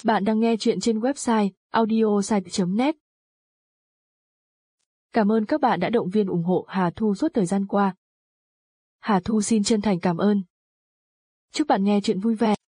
Bạn đang nghe chuyện trên website audiosite.net. Cảm ơn các bạn đã động viên ủng hộ Hà Thu suốt thời gian qua. Hà Thu xin chân thành cảm ơn. Chúc bạn nghe chuyện vui vẻ.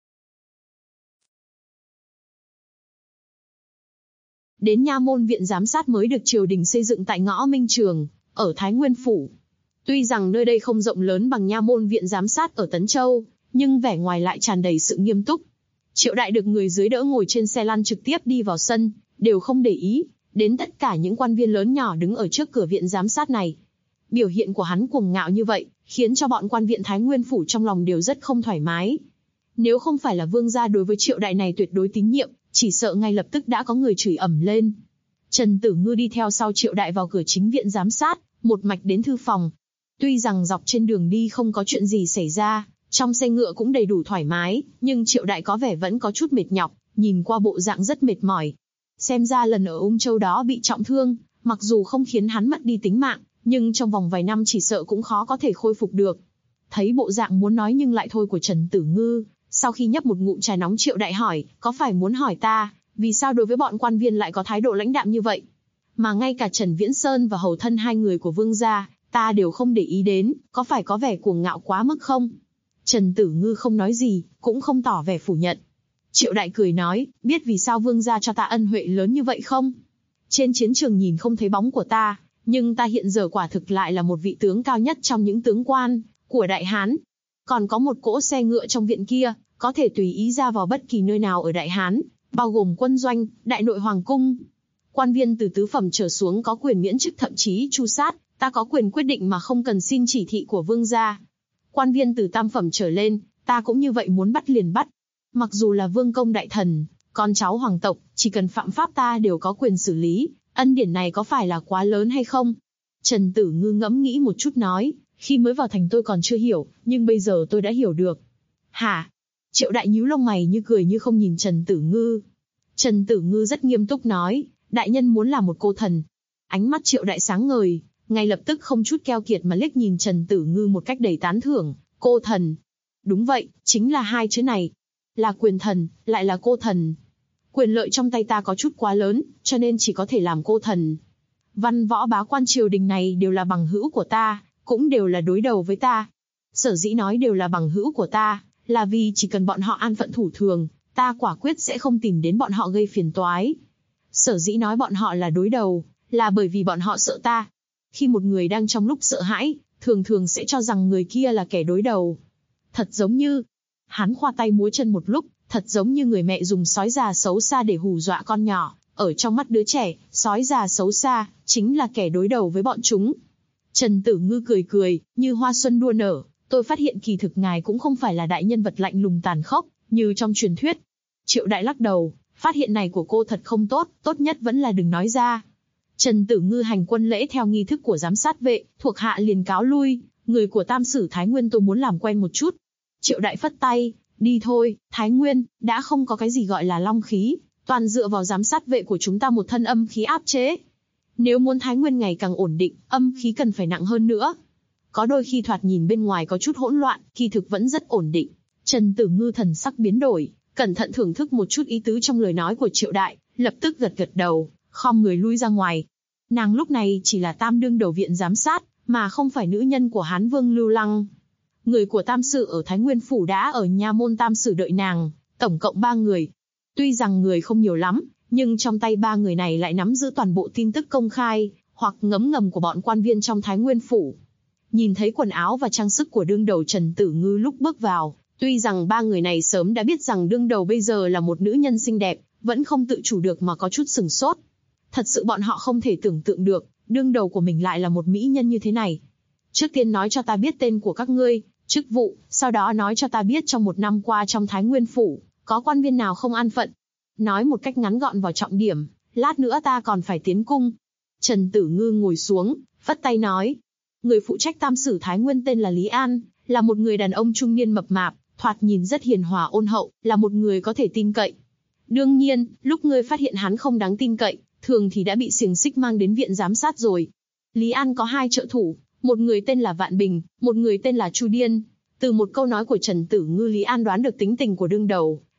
Đến nha môn viện giám sát mới được triều đình xây dựng tại ngõ Minh Trường, ở Thái Nguyên Phủ. Tuy rằng nơi đây không rộng lớn bằng nha môn viện giám sát ở Tấn Châu, nhưng vẻ ngoài lại tràn đầy sự nghiêm túc. Triệu Đại được người dưới đỡ ngồi trên xe lăn trực tiếp đi vào sân, đều không để ý đến tất cả những quan viên lớn nhỏ đứng ở trước cửa viện giám sát này. Biểu hiện của hắn cuồng ngạo như vậy, khiến cho bọn quan viện Thái Nguyên Phủ trong lòng đều rất không thoải mái. Nếu không phải là vương gia đối với Triệu Đại này tuyệt đối tín nhiệm, chỉ sợ ngay lập tức đã có người chửi ầm lên. Trần Tử Ngư đi theo sau Triệu Đại vào cửa chính viện giám sát, một mạch đến thư phòng. Tuy rằng dọc trên đường đi không có chuyện gì xảy ra, trong xe ngựa cũng đầy đủ thoải mái, nhưng Triệu Đại có vẻ vẫn có chút mệt nhọc, nhìn qua bộ dạng rất mệt mỏi. Xem ra lần ở Ung Châu đó bị trọng thương, mặc dù không khiến hắn mất đi tính mạng, nhưng trong vòng vài năm chỉ sợ cũng khó có thể khôi phục được. Thấy bộ dạng muốn nói nhưng lại thôi của Trần Tử Ngư, sau khi nhấp một ngụm trà nóng Triệu Đại hỏi, có phải muốn hỏi ta, vì sao đối với bọn quan viên lại có thái độ lãnh đạm như vậy? Mà ngay cả Trần Viễn Sơn và hầu thân hai người của vương gia, ta đều không để ý đến, có phải có vẻ cuồng ngạo quá mức không? Trần Tử Ngư không nói gì, cũng không tỏ vẻ phủ nhận. Triệu Đại cười nói, biết vì sao vương gia cho ta ân huệ lớn như vậy không? Trên chiến trường nhìn không thấy bóng của ta, nhưng ta hiện giờ quả thực lại là một vị tướng cao nhất trong những tướng quan của Đại Hán. Còn có một cỗ xe ngựa trong viện kia, có thể tùy ý ra vào bất kỳ nơi nào ở Đại Hán, bao gồm quân doanh, đại nội hoàng cung. Quan viên từ tứ phẩm trở xuống có quyền miễn chức thậm chí tru sát, ta có quyền quyết định mà không cần xin chỉ thị của vương gia. Quan viên từ tam phẩm trở lên, ta cũng như vậy muốn bắt liền bắt. Mặc dù là vương công đại thần, con cháu hoàng tộc, chỉ cần phạm pháp ta đều có quyền xử lý, ân điển này có phải là quá lớn hay không? Trần Tử Ngư ngẫm nghĩ một chút nói, khi mới vào thành tôi còn chưa hiểu, nhưng bây giờ tôi đã hiểu được. Hả? Triệu Đại nhíu lông mày như cười như không nhìn Trần Tử Ngư. Trần Tử Ngư rất nghiêm túc nói, đại nhân muốn là một cô thần. Ánh mắt Triệu Đại sáng ngời, ngay lập tức không chút keo kiệt mà liếc nhìn Trần Tử Ngư một cách đầy tán thưởng, cô thần. Đúng vậy, chính là hai chữ này. Là quyền thần, lại là cô thần. Quyền lợi trong tay ta có chút quá lớn, cho nên chỉ có thể làm cô thần. Văn võ bá quan triều đình này đều là bằng hữu của ta, cũng đều là đối đầu với ta. Sở dĩ nói đều là bằng hữu của ta, là vì chỉ cần bọn họ an phận thủ thường, ta quả quyết sẽ không tìm đến bọn họ gây phiền toái. Sở dĩ nói bọn họ là đối đầu, là bởi vì bọn họ sợ ta. Khi một người đang trong lúc sợ hãi, thường thường sẽ cho rằng người kia là kẻ đối đầu. Thật giống như, hắn khoa tay múa chân một lúc, thật giống như người mẹ dùng sói già xấu xa để hù dọa con nhỏ. Ở trong mắt đứa trẻ, sói già xấu xa, chính là kẻ đối đầu với bọn chúng. Trần Tử Ngư cười cười, như hoa xuân đua nở. Tôi phát hiện kỳ thực ngài cũng không phải là đại nhân vật lạnh lùng tàn khốc, như trong truyền thuyết. Triệu Đại lắc đầu, phát hiện này của cô thật không tốt, tốt nhất vẫn là đừng nói ra. Trần Tử Ngư hành quân lễ theo nghi thức của giám sát vệ, thuộc hạ liền cáo lui, người của Tam Sử Thái Nguyên tôi muốn làm quen một chút. Triệu Đại phất tay, đi thôi, Thái Nguyên, đã không có cái gì gọi là long khí, toàn dựa vào giám sát vệ của chúng ta một thân âm khí áp chế. Nếu muốn Thái Nguyên ngày càng ổn định, âm khí cần phải nặng hơn nữa. Có đôi khi thoạt nhìn bên ngoài có chút hỗn loạn, kỳ thực vẫn rất ổn định. Trần Tử Ngư thần sắc biến đổi, cẩn thận thưởng thức một chút ý tứ trong lời nói của Triệu Đại, lập tức gật gật đầu, khom người lui ra ngoài. Nàng lúc này chỉ là tam đương đầu viện giám sát, mà không phải nữ nhân của Hán Vương Lưu Lăng. Người của Tam Sử ở Thái Nguyên Phủ đã ở nha môn Tam Sử đợi nàng, tổng cộng 3 người. Tuy rằng người không nhiều lắm, nhưng trong tay 3 người này lại nắm giữ toàn bộ tin tức công khai, hoặc ngấm ngầm của bọn quan viên trong Thái Nguyên Phủ. Nhìn thấy quần áo và trang sức của đương đầu Trần Tử Ngư lúc bước vào, tuy rằng 3 người này sớm đã biết rằng đương đầu bây giờ là một nữ nhân xinh đẹp, vẫn không tự chủ được mà có chút sửng sốt. Thật sự bọn họ không thể tưởng tượng được, đương đầu của mình lại là một mỹ nhân như thế này. Trước tiên nói cho ta biết tên của các ngươi, chức vụ, sau đó nói cho ta biết trong một năm qua trong Thái Nguyên Phủ, có quan viên nào không an phận. Nói một cách ngắn gọn vào trọng điểm, lát nữa ta còn phải tiến cung. Trần Tử Ngư ngồi xuống, phất tay nói. Người phụ trách Tam Sử Thái Nguyên tên là Lý An, là một người đàn ông trung niên mập mạp, thoạt nhìn rất hiền hòa ôn hậu, là một người có thể tin cậy. Đương nhiên, lúc ngươi phát hiện hắn không đáng tin cậy, thường thì đã bị xiềng xích mang đến viện giám sát rồi. Lý An có 2 trợ thủ, một người tên là Vạn Bình, một người tên là Chu Điên. Từ một câu nói của Trần Tử Ngư Lý An đoán được tính tình của đương đầu,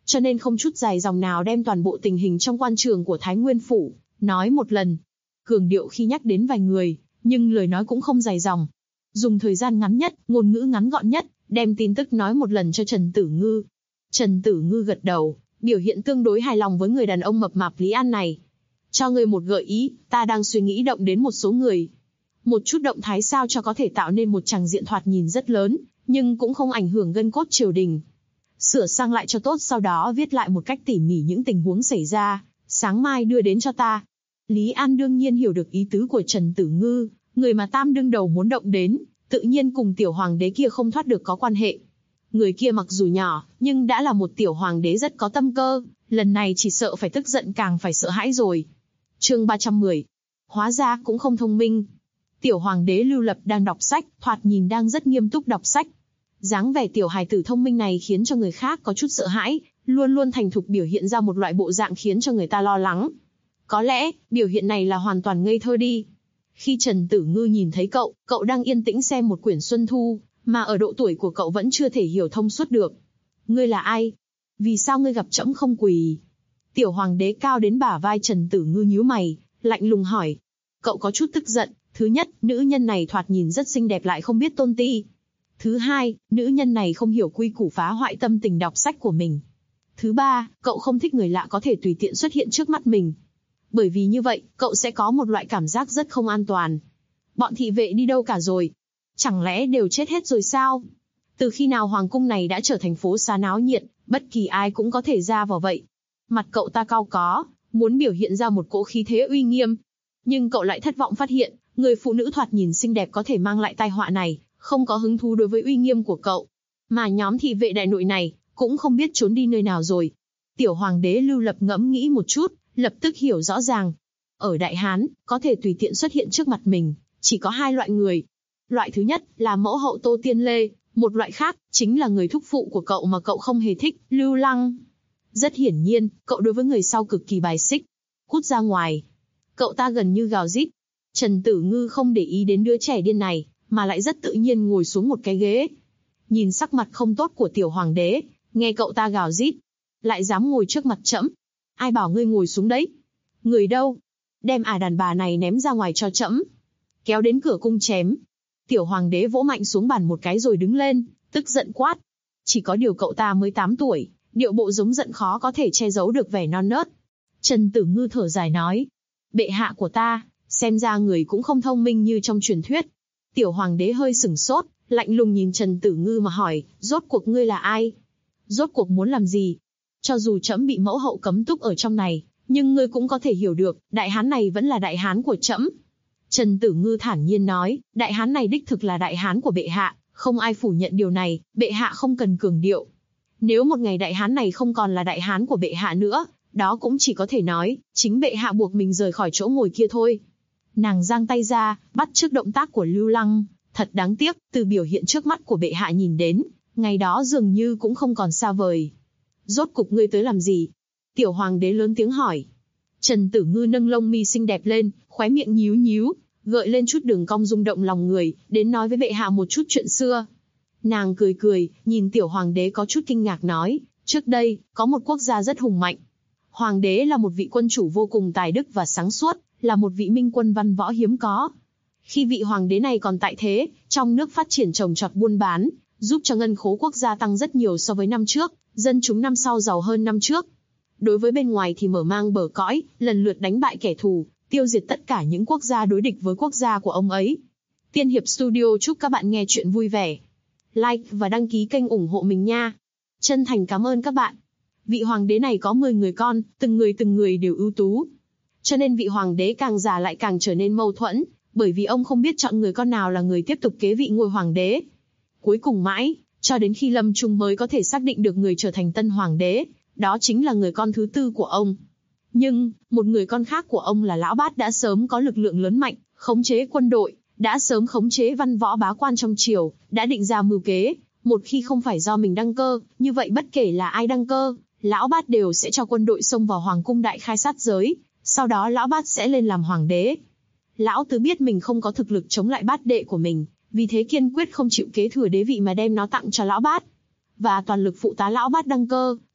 cho nên không chút dài dòng nào đem toàn bộ tình hình trong quan trường của Thái Nguyên Phủ nói một lần. Cường điệu khi nhắc đến vài người, nhưng lời nói cũng không dài dòng. Dùng thời gian ngắn nhất, ngôn ngữ ngắn gọn nhất, đem tin tức nói một lần cho Trần Tử Ngư. Trần Tử Ngư gật đầu, biểu hiện tương đối hài lòng với người đàn ông mập mạp Lý An này. Cho ngươi một gợi ý, ta đang suy nghĩ động đến một số người. Một chút động thái sao cho có thể tạo nên một tràng diện thoạt nhìn rất lớn, nhưng cũng không ảnh hưởng gân cốt triều đình. Sửa sang lại cho tốt, sau đó viết lại một cách tỉ mỉ những tình huống xảy ra, sáng mai đưa đến cho ta. Lý An đương nhiên hiểu được ý tứ của Trần Tử Ngư, người mà Tam đương đầu muốn động đến, tự nhiên cùng tiểu hoàng đế kia không thoát được có quan hệ. Người kia mặc dù nhỏ, nhưng đã là một tiểu hoàng đế rất có tâm cơ, lần này chỉ sợ phải tức giận càng phải sợ hãi rồi. Chương 310. Hóa ra cũng không thông minh. Tiểu hoàng đế Lưu Lập đang đọc sách, thoạt nhìn đang rất nghiêm túc đọc sách. Dáng vẻ tiểu hài tử thông minh này khiến cho người khác có chút sợ hãi, luôn luôn thành thục biểu hiện ra một loại bộ dạng khiến cho người ta lo lắng. Có lẽ, biểu hiện này là hoàn toàn ngây thơ đi. Khi Trần Tử Ngư nhìn thấy cậu đang yên tĩnh xem một quyển Xuân Thu, mà ở độ tuổi của cậu vẫn chưa thể hiểu thông suốt được. Ngươi là ai? Vì sao ngươi gặp trẫm không quỳ? Tiểu hoàng đế cao đến bả vai Trần Tử Ngư nhíu mày, lạnh lùng hỏi. Cậu có chút tức giận. Thứ nhất, nữ nhân này thoạt nhìn rất xinh đẹp lại không biết tôn ti. Thứ hai, nữ nhân này không hiểu quy củ, phá hoại tâm tình đọc sách của mình. Thứ ba, cậu không thích người lạ có thể tùy tiện xuất hiện trước mắt mình. Bởi vì như vậy, cậu sẽ có một loại cảm giác rất không an toàn. Bọn thị vệ đi đâu cả rồi? Chẳng lẽ đều chết hết rồi sao? Từ khi nào hoàng cung này đã trở thành phố xá náo nhiệt, bất kỳ ai cũng có thể ra vào vậy? Mặt cậu ta cau có, muốn biểu hiện ra một cỗ khí thế uy nghiêm. Nhưng cậu lại thất vọng phát hiện, người phụ nữ thoạt nhìn xinh đẹp có thể mang lại tai họa này, không có hứng thú đối với uy nghiêm của cậu. Mà nhóm thị vệ đại nội này, cũng không biết trốn đi nơi nào rồi. Tiểu hoàng đế Lưu Lập ngẫm nghĩ một chút, lập tức hiểu rõ ràng. Ở Đại Hán, có thể tùy tiện xuất hiện trước mặt mình, chỉ có hai loại người. Loại thứ nhất là mẫu hậu Tô Tiên Lê, một loại khác chính là người thúc phụ của cậu mà cậu không hề thích, Lưu Lăng. Rất hiển nhiên, cậu đối với người sau cực kỳ bài xích. Cút ra ngoài. Cậu ta gần như gào rít. Trần Tử Ngư không để ý đến đứa trẻ điên này, mà lại rất tự nhiên ngồi xuống một cái ghế. Nhìn sắc mặt không tốt của tiểu hoàng đế, nghe cậu ta gào rít, lại dám ngồi trước mặt trẫm. Ai bảo ngươi ngồi xuống đấy? Người đâu? Đem đàn bà này ném ra ngoài cho trẫm. Kéo đến cửa cung chém. Tiểu hoàng đế vỗ mạnh xuống bàn một cái rồi đứng lên, tức giận quát. Chỉ có điều cậu ta mới 8 tuổi, điệu bộ giống giận khó có thể che giấu được vẻ non nớt. Trần Tử Ngư thở dài nói. Bệ hạ của ta, xem ra người cũng không thông minh như trong truyền thuyết. Tiểu hoàng đế hơi sửng sốt, lạnh lùng nhìn Trần Tử Ngư mà hỏi, rốt cuộc ngươi là ai? Rốt cuộc muốn làm gì? Cho dù trẫm bị mẫu hậu cấm túc ở trong này, nhưng ngươi cũng có thể hiểu được, đại hán này vẫn là đại hán của trẫm. Trần Tử Ngư thản nhiên nói, đại hán này đích thực là đại hán của bệ hạ, không ai phủ nhận điều này, bệ hạ không cần cường điệu. Nếu một ngày đại hán này không còn là đại hán của bệ hạ nữa, đó cũng chỉ có thể nói, chính bệ hạ buộc mình rời khỏi chỗ ngồi kia thôi. Nàng giang tay ra, bắt chước động tác của Lưu Lăng, thật đáng tiếc, từ biểu hiện trước mắt của bệ hạ nhìn đến, ngày đó dường như cũng không còn xa vời. Rốt cục ngươi tới làm gì? Tiểu hoàng đế lớn tiếng hỏi. Trần Tử Ngư nâng lông mi xinh đẹp lên, khóe miệng nhíu nhíu, gợi lên chút đường cong rung động lòng người, đến nói với bệ hạ một chút chuyện xưa. Nàng cười cười, nhìn tiểu hoàng đế có chút kinh ngạc nói, trước đây, có một quốc gia rất hùng mạnh. Hoàng đế là một vị quân chủ vô cùng tài đức và sáng suốt, là một vị minh quân văn võ hiếm có. Khi vị hoàng đế này còn tại thế, trong nước phát triển trồng trọt buôn bán, giúp cho ngân khố quốc gia tăng rất nhiều so với năm trước, dân chúng năm sau giàu hơn năm trước. Đối với bên ngoài thì mở mang bờ cõi, lần lượt đánh bại kẻ thù, tiêu diệt tất cả những quốc gia đối địch với quốc gia của ông ấy. Tiên Hiệp Studio chúc các bạn nghe chuyện vui vẻ. Like và đăng ký kênh ủng hộ mình nha. Chân thành cảm ơn các bạn. Vị hoàng đế này có 10 người con, từng người đều ưu tú. Cho nên vị hoàng đế càng già lại càng trở nên mâu thuẫn, bởi vì ông không biết chọn người con nào là người tiếp tục kế vị ngôi hoàng đế. Cuối cùng mãi, cho đến khi lâm chung mới có thể xác định được người trở thành tân hoàng đế, đó chính là người con thứ tư của ông. Nhưng, một người con khác của ông là Lão Bát đã sớm có lực lượng lớn mạnh, khống chế quân đội, đã sớm khống chế văn võ bá quan trong triều, đã định ra mưu kế, một khi không phải do mình đăng cơ, như vậy bất kể là ai đăng cơ, Lão Bát đều sẽ cho quân đội xông vào hoàng cung đại khai sát giới, sau đó Lão Bát sẽ lên làm hoàng đế. Lão Tứ biết mình không có thực lực chống lại bát đệ của mình, vì thế kiên quyết không chịu kế thừa đế vị mà đem nó tặng cho Lão Bát. Và toàn lực phụ tá Lão Bát đăng cơ,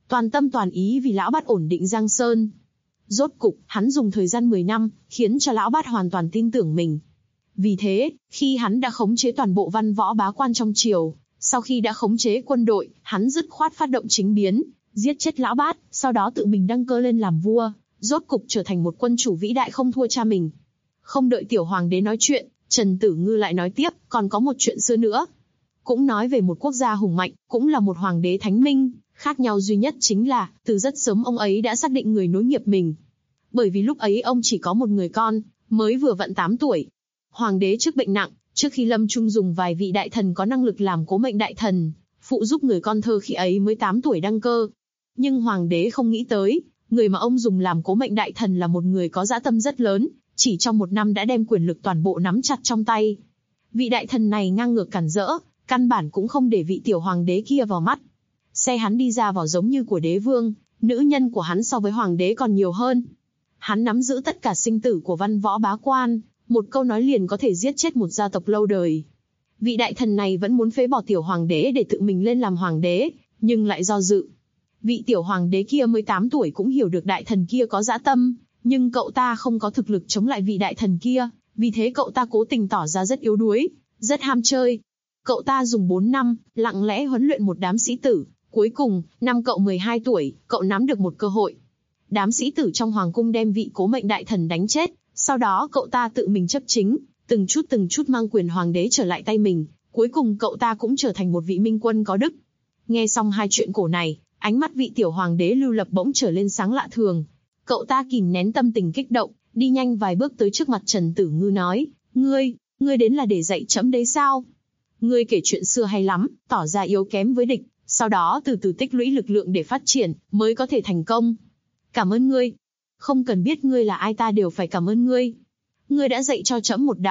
toàn tâm toàn ý vì lão bát ổn định Giang Sơn. Rốt cục, hắn dùng thời gian 10 năm, khiến cho lão bát hoàn toàn tin tưởng mình. Vì thế, khi hắn đã khống chế toàn bộ văn võ bá quan trong triều, sau khi đã khống chế quân đội, hắn dứt khoát phát động chính biến, giết chết lão bát, sau đó tự mình đăng cơ lên làm vua, rốt cục trở thành một quân chủ vĩ đại không thua cha mình. Không đợi tiểu hoàng đế nói chuyện, Trần Tử Ngư lại nói tiếp, còn có một chuyện xưa nữa. Cũng nói về một quốc gia hùng mạnh, cũng là một hoàng đế thánh minh, khác nhau duy nhất chính là, từ rất sớm ông ấy đã xác định người nối nghiệp mình. Bởi vì lúc ấy ông chỉ có một người con, mới vừa vặn 8 tuổi. Hoàng đế trước bệnh nặng, trước khi lâm chung dùng vài vị đại thần có năng lực làm cố mệnh đại thần, phụ giúp người con thơ khi ấy mới 8 tuổi đăng cơ. Nhưng hoàng đế không nghĩ tới, người mà ông dùng làm cố mệnh đại thần là một người có dã tâm rất lớn, chỉ trong 1 năm đã đem quyền lực toàn bộ nắm chặt trong tay. Vị đại thần này ngang ngược cản rỡ, căn bản cũng không để vị tiểu hoàng đế kia vào mắt. Xe hắn đi ra vào giống như của đế vương, nữ nhân của hắn so với hoàng đế còn nhiều hơn. Hắn nắm giữ tất cả sinh tử của văn võ bá quan, một câu nói liền có thể giết chết một gia tộc lâu đời. Vị đại thần này vẫn muốn phế bỏ tiểu hoàng đế để tự mình lên làm hoàng đế, nhưng lại do dự. Vị tiểu hoàng đế kia mới 8 tuổi cũng hiểu được đại thần kia có dã tâm, nhưng cậu ta không có thực lực chống lại vị đại thần kia, vì thế cậu ta cố tình tỏ ra rất yếu đuối, rất ham chơi. Cậu ta dùng 4 năm, lặng lẽ huấn luyện một đám sĩ tử, cuối cùng, năm cậu 12 tuổi, cậu nắm được một cơ hội. Đám sĩ tử trong hoàng cung đem vị cố mệnh đại thần đánh chết, sau đó cậu ta tự mình chấp chính, từng chút mang quyền hoàng đế trở lại tay mình, cuối cùng cậu ta cũng trở thành một vị minh quân có đức. Nghe xong hai chuyện cổ này, ánh mắt vị tiểu hoàng đế Lưu Lập bỗng trở lên sáng lạ thường. Cậu ta kìm nén tâm tình kích động, đi nhanh vài bước tới trước mặt Trần Tử Ngư nói, ngươi đến là để dạy trẫm đấy sao? Ngươi kể chuyện xưa hay lắm, tỏ ra yếu kém với địch, sau đó từ từ tích lũy lực lượng để phát triển, mới có thể thành công. Cảm ơn ngươi. Không cần biết ngươi là ai ta đều phải cảm ơn ngươi. Ngươi đã dạy cho trẫm một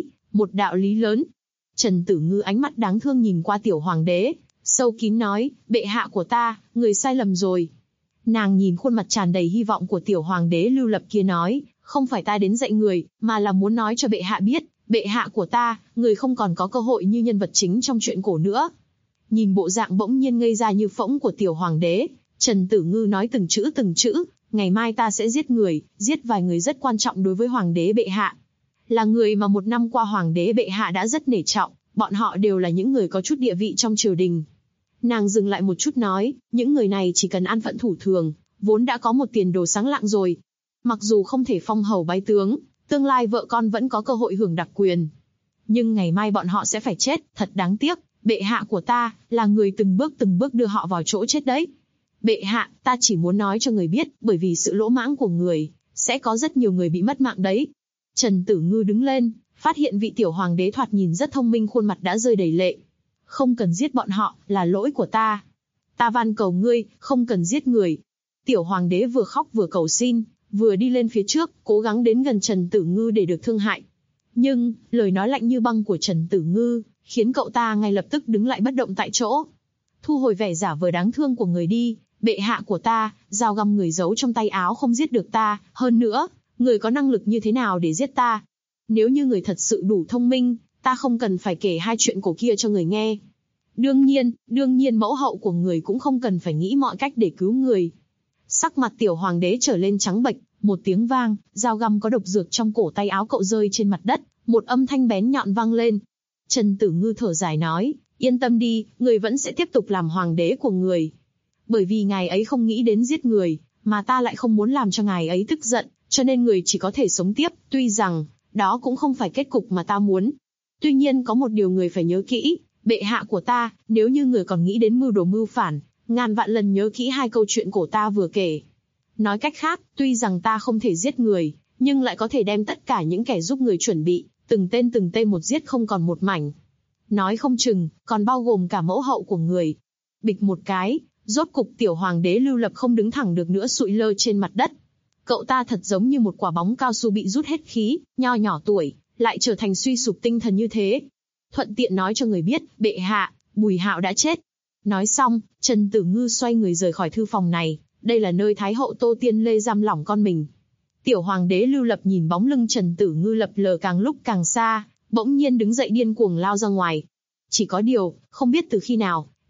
đạo lý lớn. Trần Tử Ngư ánh mắt đáng thương nhìn qua tiểu hoàng đế, sâu kín nói, bệ hạ của ta, người sai lầm rồi. Nàng nhìn khuôn mặt tràn đầy hy vọng của tiểu hoàng đế Lưu Lập kia nói, không phải ta đến dạy người, mà là muốn nói cho bệ hạ biết, bệ hạ của ta, người không còn có cơ hội như nhân vật chính trong chuyện cổ nữa. Nhìn bộ dạng bỗng nhiên ngây ra như phỗng của tiểu hoàng đế, Trần Tử Ngư nói từng chữ, ngày mai ta sẽ giết vài người rất quan trọng đối với hoàng đế bệ hạ. Là người mà 1 năm qua hoàng đế bệ hạ đã rất nể trọng, bọn họ đều là những người có chút địa vị trong triều đình. Nàng dừng lại một chút nói, những người này chỉ cần an phận thủ thường, vốn đã có một tiền đồ sáng lạng rồi. Mặc dù không thể phong hầu bái tướng, tương lai vợ con vẫn có cơ hội hưởng đặc quyền. Nhưng ngày mai bọn họ sẽ phải chết, thật đáng tiếc, bệ hạ của ta, là người từng bước đưa họ vào chỗ chết đấy. Bệ hạ, ta chỉ muốn nói cho người biết, bởi vì sự lỗ mãng của người, sẽ có rất nhiều người bị mất mạng đấy. Trần Tử Ngư đứng lên, phát hiện vị tiểu hoàng đế thoạt nhìn rất thông minh khuôn mặt đã rơi đầy lệ. Không cần giết bọn họ, là lỗi của ta. Ta van cầu ngươi, không cần giết người. Tiểu hoàng đế vừa khóc vừa cầu xin, vừa đi lên phía trước, cố gắng đến gần Trần Tử Ngư để được thương hại. Nhưng, lời nói lạnh như băng của Trần Tử Ngư, khiến cậu ta ngay lập tức đứng lại bất động tại chỗ. Thu hồi vẻ giả vờ đáng thương của người đi, bệ hạ của ta, dao găm người giấu trong tay áo không giết được ta, hơn nữa, người có năng lực như thế nào để giết ta? Nếu như người thật sự đủ thông minh, ta không cần phải kể hai chuyện cổ kia cho người nghe. Đương nhiên mẫu hậu của người cũng không cần phải nghĩ mọi cách để cứu người. Sắc mặt tiểu hoàng đế trở lên trắng bệch, một tiếng vang, dao găm có độc dược trong cổ tay áo cậu rơi trên mặt đất, một âm thanh bén nhọn vang lên. Trần Tử Ngư thở dài nói, yên tâm đi, người vẫn sẽ tiếp tục làm hoàng đế của người. Bởi vì ngài ấy không nghĩ đến giết người, mà ta lại không muốn làm cho ngài ấy tức giận, cho nên người chỉ có thể sống tiếp, tuy rằng, đó cũng không phải kết cục mà ta muốn. Tuy nhiên có một điều người phải nhớ kỹ, bệ hạ của ta, nếu như người còn nghĩ đến mưu đồ mưu phản, ngàn vạn lần nhớ kỹ hai câu chuyện cổ ta vừa kể. Nói cách khác, tuy rằng ta không thể giết người, nhưng lại có thể đem tất cả những kẻ giúp người chuẩn bị, từng tên một giết không còn một mảnh. Nói không chừng, còn bao gồm cả mẫu hậu của người. Bịch một cái, rốt cục tiểu hoàng đế Lưu Lập không đứng thẳng được nữa sụi lơ trên mặt đất. Cậu ta thật giống như một quả bóng cao su bị rút hết khí, nho nhỏ tuổi, lại trở thành suy sụp tinh thần như thế. Thuận tiện nói cho người biết, bệ hạ, Bùi Hạo đã chết. Nói xong, Trần Tử Ngư xoay người rời khỏi thư phòng này, đây là nơi Thái hậu Tô Tiên Lê giam lỏng con mình. Tiểu hoàng đế Lưu Lập nhìn bóng lưng Trần Tử Ngư lập lờ càng lúc càng xa, bỗng nhiên đứng dậy điên cuồng lao ra ngoài. Chỉ có điều, không biết từ khi nào,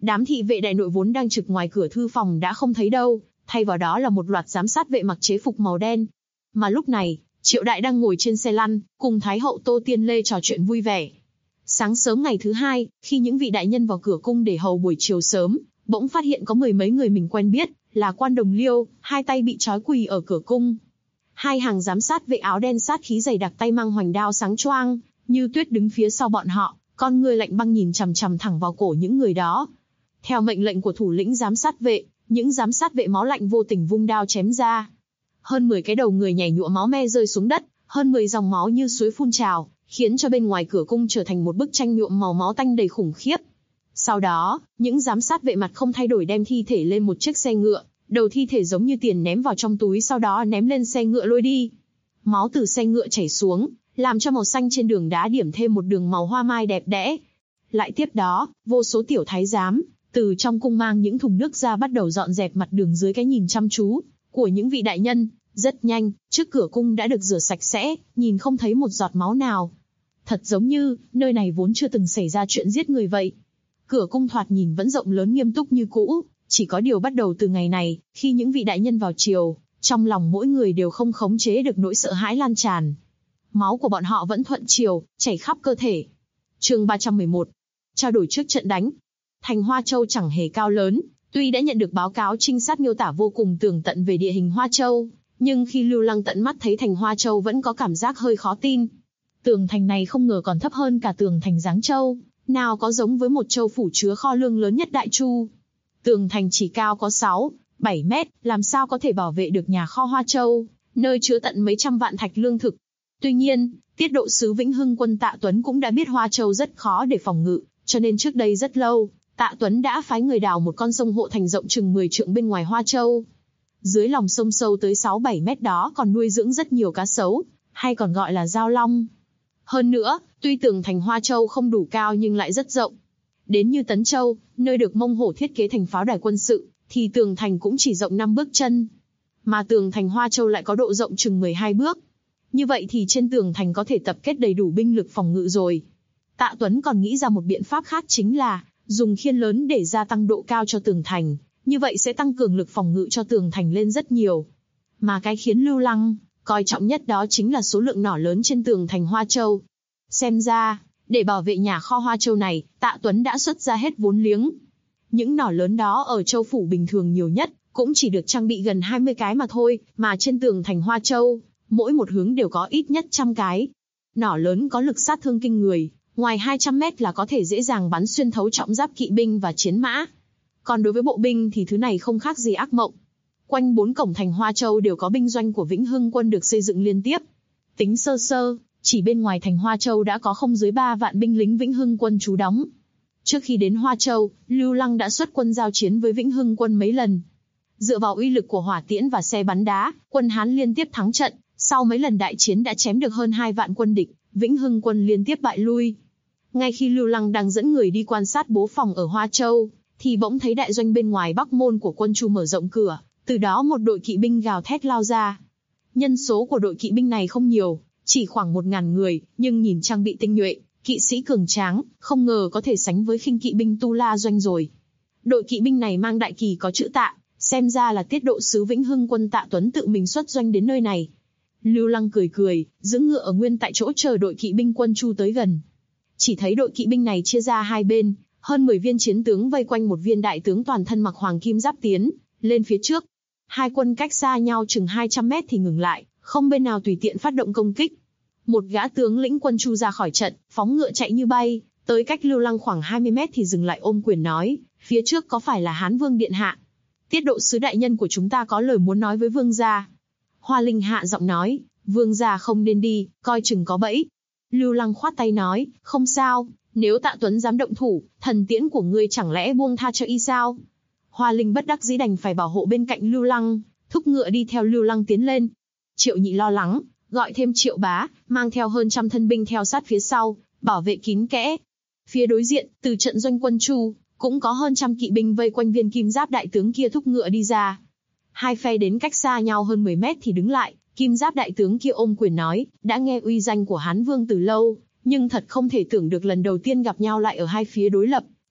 Đám thị vệ đại nội vốn đang trực ngoài cửa thư phòng đã không thấy đâu, thay vào đó là một loạt giám sát vệ mặc chế phục màu đen. Mà lúc này, Triệu Đại đang ngồi trên xe lăn, cùng Thái hậu Tô Tiên Lê trò chuyện vui vẻ. Sáng sớm ngày thứ hai, khi những vị đại nhân vào cửa cung để hầu buổi chiều sớm, bỗng phát hiện có mười mấy người mình quen biết, là quan đồng liêu, hai tay bị trói quỳ ở cửa cung. Hai hàng giám sát vệ áo đen sát khí dày đặc tay mang hoành đao sáng choang, như tuyết đứng phía sau bọn họ, con người lạnh băng nhìn chằm chằm thẳng vào cổ những người đó. Theo mệnh lệnh của thủ lĩnh giám sát vệ, những giám sát vệ máu lạnh vô tình vung đao chém ra. Hơn 10 cái đầu người nhảy nhụa máu me rơi xuống đất, hơn 10 dòng máu như suối phun trào, khiến cho bên ngoài cửa cung trở thành một bức tranh nhuộm màu máu tanh đầy khủng khiếp. Sau đó, những giám sát vệ mặt không thay đổi đem thi thể lên một chiếc xe ngựa, đầu thi thể giống như tiền ném vào trong túi sau đó ném lên xe ngựa lôi đi. Máu từ xe ngựa chảy xuống, làm cho màu xanh trên đường đá điểm thêm một đường màu hoa mai đẹp đẽ. Lại tiếp đó, vô số tiểu thái giám từ trong cung mang những thùng nước ra bắt đầu dọn dẹp mặt đường dưới cái nhìn chăm chú của những vị đại nhân. Rất nhanh, trước cửa cung đã được rửa sạch sẽ, nhìn không thấy một giọt máu nào. Thật giống như, nơi này vốn chưa từng xảy ra chuyện giết người vậy. Cửa cung thoạt nhìn vẫn rộng lớn nghiêm túc như cũ, chỉ có điều bắt đầu từ ngày này, khi những vị đại nhân vào triều, trong lòng mỗi người đều không khống chế được nỗi sợ hãi lan tràn. Máu của bọn họ vẫn thuận chiều, chảy khắp cơ thể. Chương 311. Trao đổi trước trận đánh. Thành Hoa Châu chẳng hề cao lớn, tuy đã nhận được báo cáo trinh sát miêu tả vô cùng tường tận về địa hình Hoa Châu, nhưng khi Lưu Lăng tận mắt thấy thành Hoa Châu vẫn có cảm giác hơi khó tin. Tường thành này không ngờ còn thấp hơn cả tường thành Giáng Châu, nào có giống với một châu phủ chứa kho lương lớn nhất Đại Chu. Tường thành chỉ cao có 6, 7 mét, làm sao có thể bảo vệ được nhà kho Hoa Châu, nơi chứa tận mấy trăm vạn thạch lương thực. Tuy nhiên, tiết độ sứ Vĩnh Hưng Quân Tạ Tuấn cũng đã biết Hoa Châu rất khó để phòng ngự, cho nên trước đây rất lâu, Tạ Tuấn đã phái người đào một con sông hộ thành rộng chừng 10 trượng bên ngoài Hoa Châu. Dưới lòng sông sâu tới 6-7 mét đó còn nuôi dưỡng rất nhiều cá sấu, hay còn gọi là giao long. Hơn nữa, tuy tường thành Hoa Châu không đủ cao nhưng lại rất rộng. Đến như Tấn Châu, nơi được Mông Hổ thiết kế thành pháo đài quân sự, thì tường thành cũng chỉ rộng 5 bước chân. Mà tường thành Hoa Châu lại có độ rộng chừng 12 bước. Như vậy thì trên tường thành có thể tập kết đầy đủ binh lực phòng ngự rồi. Tạ Tuấn còn nghĩ ra một biện pháp khác chính là dùng khiên lớn để gia tăng độ cao cho tường thành, như vậy sẽ tăng cường lực phòng ngự cho tường thành lên rất nhiều. Mà cái khiến Lưu Lăng coi trọng nhất đó chính là số lượng nỏ lớn trên tường thành Hoa Châu. Xem ra, để bảo vệ nhà kho Hoa Châu này, Tạ Tuấn đã xuất ra hết vốn liếng. Những nỏ lớn đó ở châu phủ bình thường nhiều nhất, cũng chỉ được trang bị gần 20 cái mà thôi, mà trên tường thành Hoa Châu, mỗi một hướng đều có ít nhất 100 cái. Nỏ lớn có lực sát thương kinh người, ngoài 200 mét là có thể dễ dàng bắn xuyên thấu trọng giáp kỵ binh và chiến mã. Còn đối với bộ binh thì thứ này không khác gì ác mộng. Quanh 4 cổng thành Hoa Châu đều có binh doanh của Vĩnh Hưng Quân được xây dựng liên tiếp. Tính sơ sơ, chỉ bên ngoài thành Hoa Châu đã có không dưới 3 vạn binh lính Vĩnh Hưng Quân trú đóng. Trước khi đến Hoa Châu, Lưu Lăng đã xuất quân giao chiến với Vĩnh Hưng Quân mấy lần. Dựa vào uy lực của hỏa tiễn và xe bắn đá, quân Hán liên tiếp thắng trận, sau mấy lần đại chiến đã chém được hơn 2 vạn quân địch, Vĩnh Hưng Quân liên tiếp bại lui. Ngay khi Lưu Lăng đang dẫn người đi quan sát bố phòng ở Hoa Châu, thì bỗng thấy đại doanh bên ngoài Bắc môn của quân Chu mở rộng cửa, từ đó một đội kỵ binh gào thét lao ra. Nhân số của đội kỵ binh này không nhiều, chỉ khoảng 1000 người, nhưng nhìn trang bị tinh nhuệ, kỵ sĩ cường tráng, không ngờ có thể sánh với khinh kỵ binh Tu La doanh rồi. Đội kỵ binh này mang đại kỳ có chữ Tạ, xem ra là tiết độ sứ Vĩnh Hưng Quân Tạ Tuấn tự mình xuất doanh đến nơi này. Lưu Lăng cười cười, giữ ngựa ở nguyên tại chỗ chờ đội kỵ binh quân Chu tới gần. Chỉ thấy đội kỵ binh này chia ra hai bên, hơn 10 viên chiến tướng vây quanh một viên đại tướng toàn thân mặc hoàng kim giáp tiến lên phía trước. Hai quân cách xa nhau chừng 200 mét thì ngừng lại, không bên nào tùy tiện phát động công kích. Một gã tướng lĩnh quân Chu ra khỏi trận, phóng ngựa chạy như bay, tới cách Lưu Lăng khoảng 20 mét thì dừng lại ôm quyền nói, phía trước có phải là Hán Vương điện hạ? Tiết độ sứ đại nhân của chúng ta có lời muốn nói với vương gia. Hoa Linh hạ giọng nói, vương gia không nên đi, coi chừng có bẫy. Lưu Lăng khoát tay nói, không sao, nếu Tạ Tuấn dám động thủ, thần tiễn của ngươi chẳng lẽ buông tha cho y sao? Hoa Linh bất đắc dĩ đành phải bảo hộ bên cạnh Lưu Lăng, thúc ngựa đi theo Lưu Lăng tiến lên. Triệu Nhị lo lắng, gọi thêm Triệu Bá, mang theo hơn 100 thân binh theo sát phía sau, bảo vệ kín kẽ. Phía đối diện, từ trận doanh quân Chu, cũng có hơn 100 kỵ binh vây quanh viên kim giáp đại tướng kia thúc ngựa đi ra. Hai phe đến cách xa nhau hơn 10 mét thì đứng lại, kim giáp đại tướng kia ôm quyền nói, đã nghe uy danh của Hán Vương từ lâu, nhưng thật không thể tưởng được lần đầu tiên gặp nhau lại ở hai phía đối lập.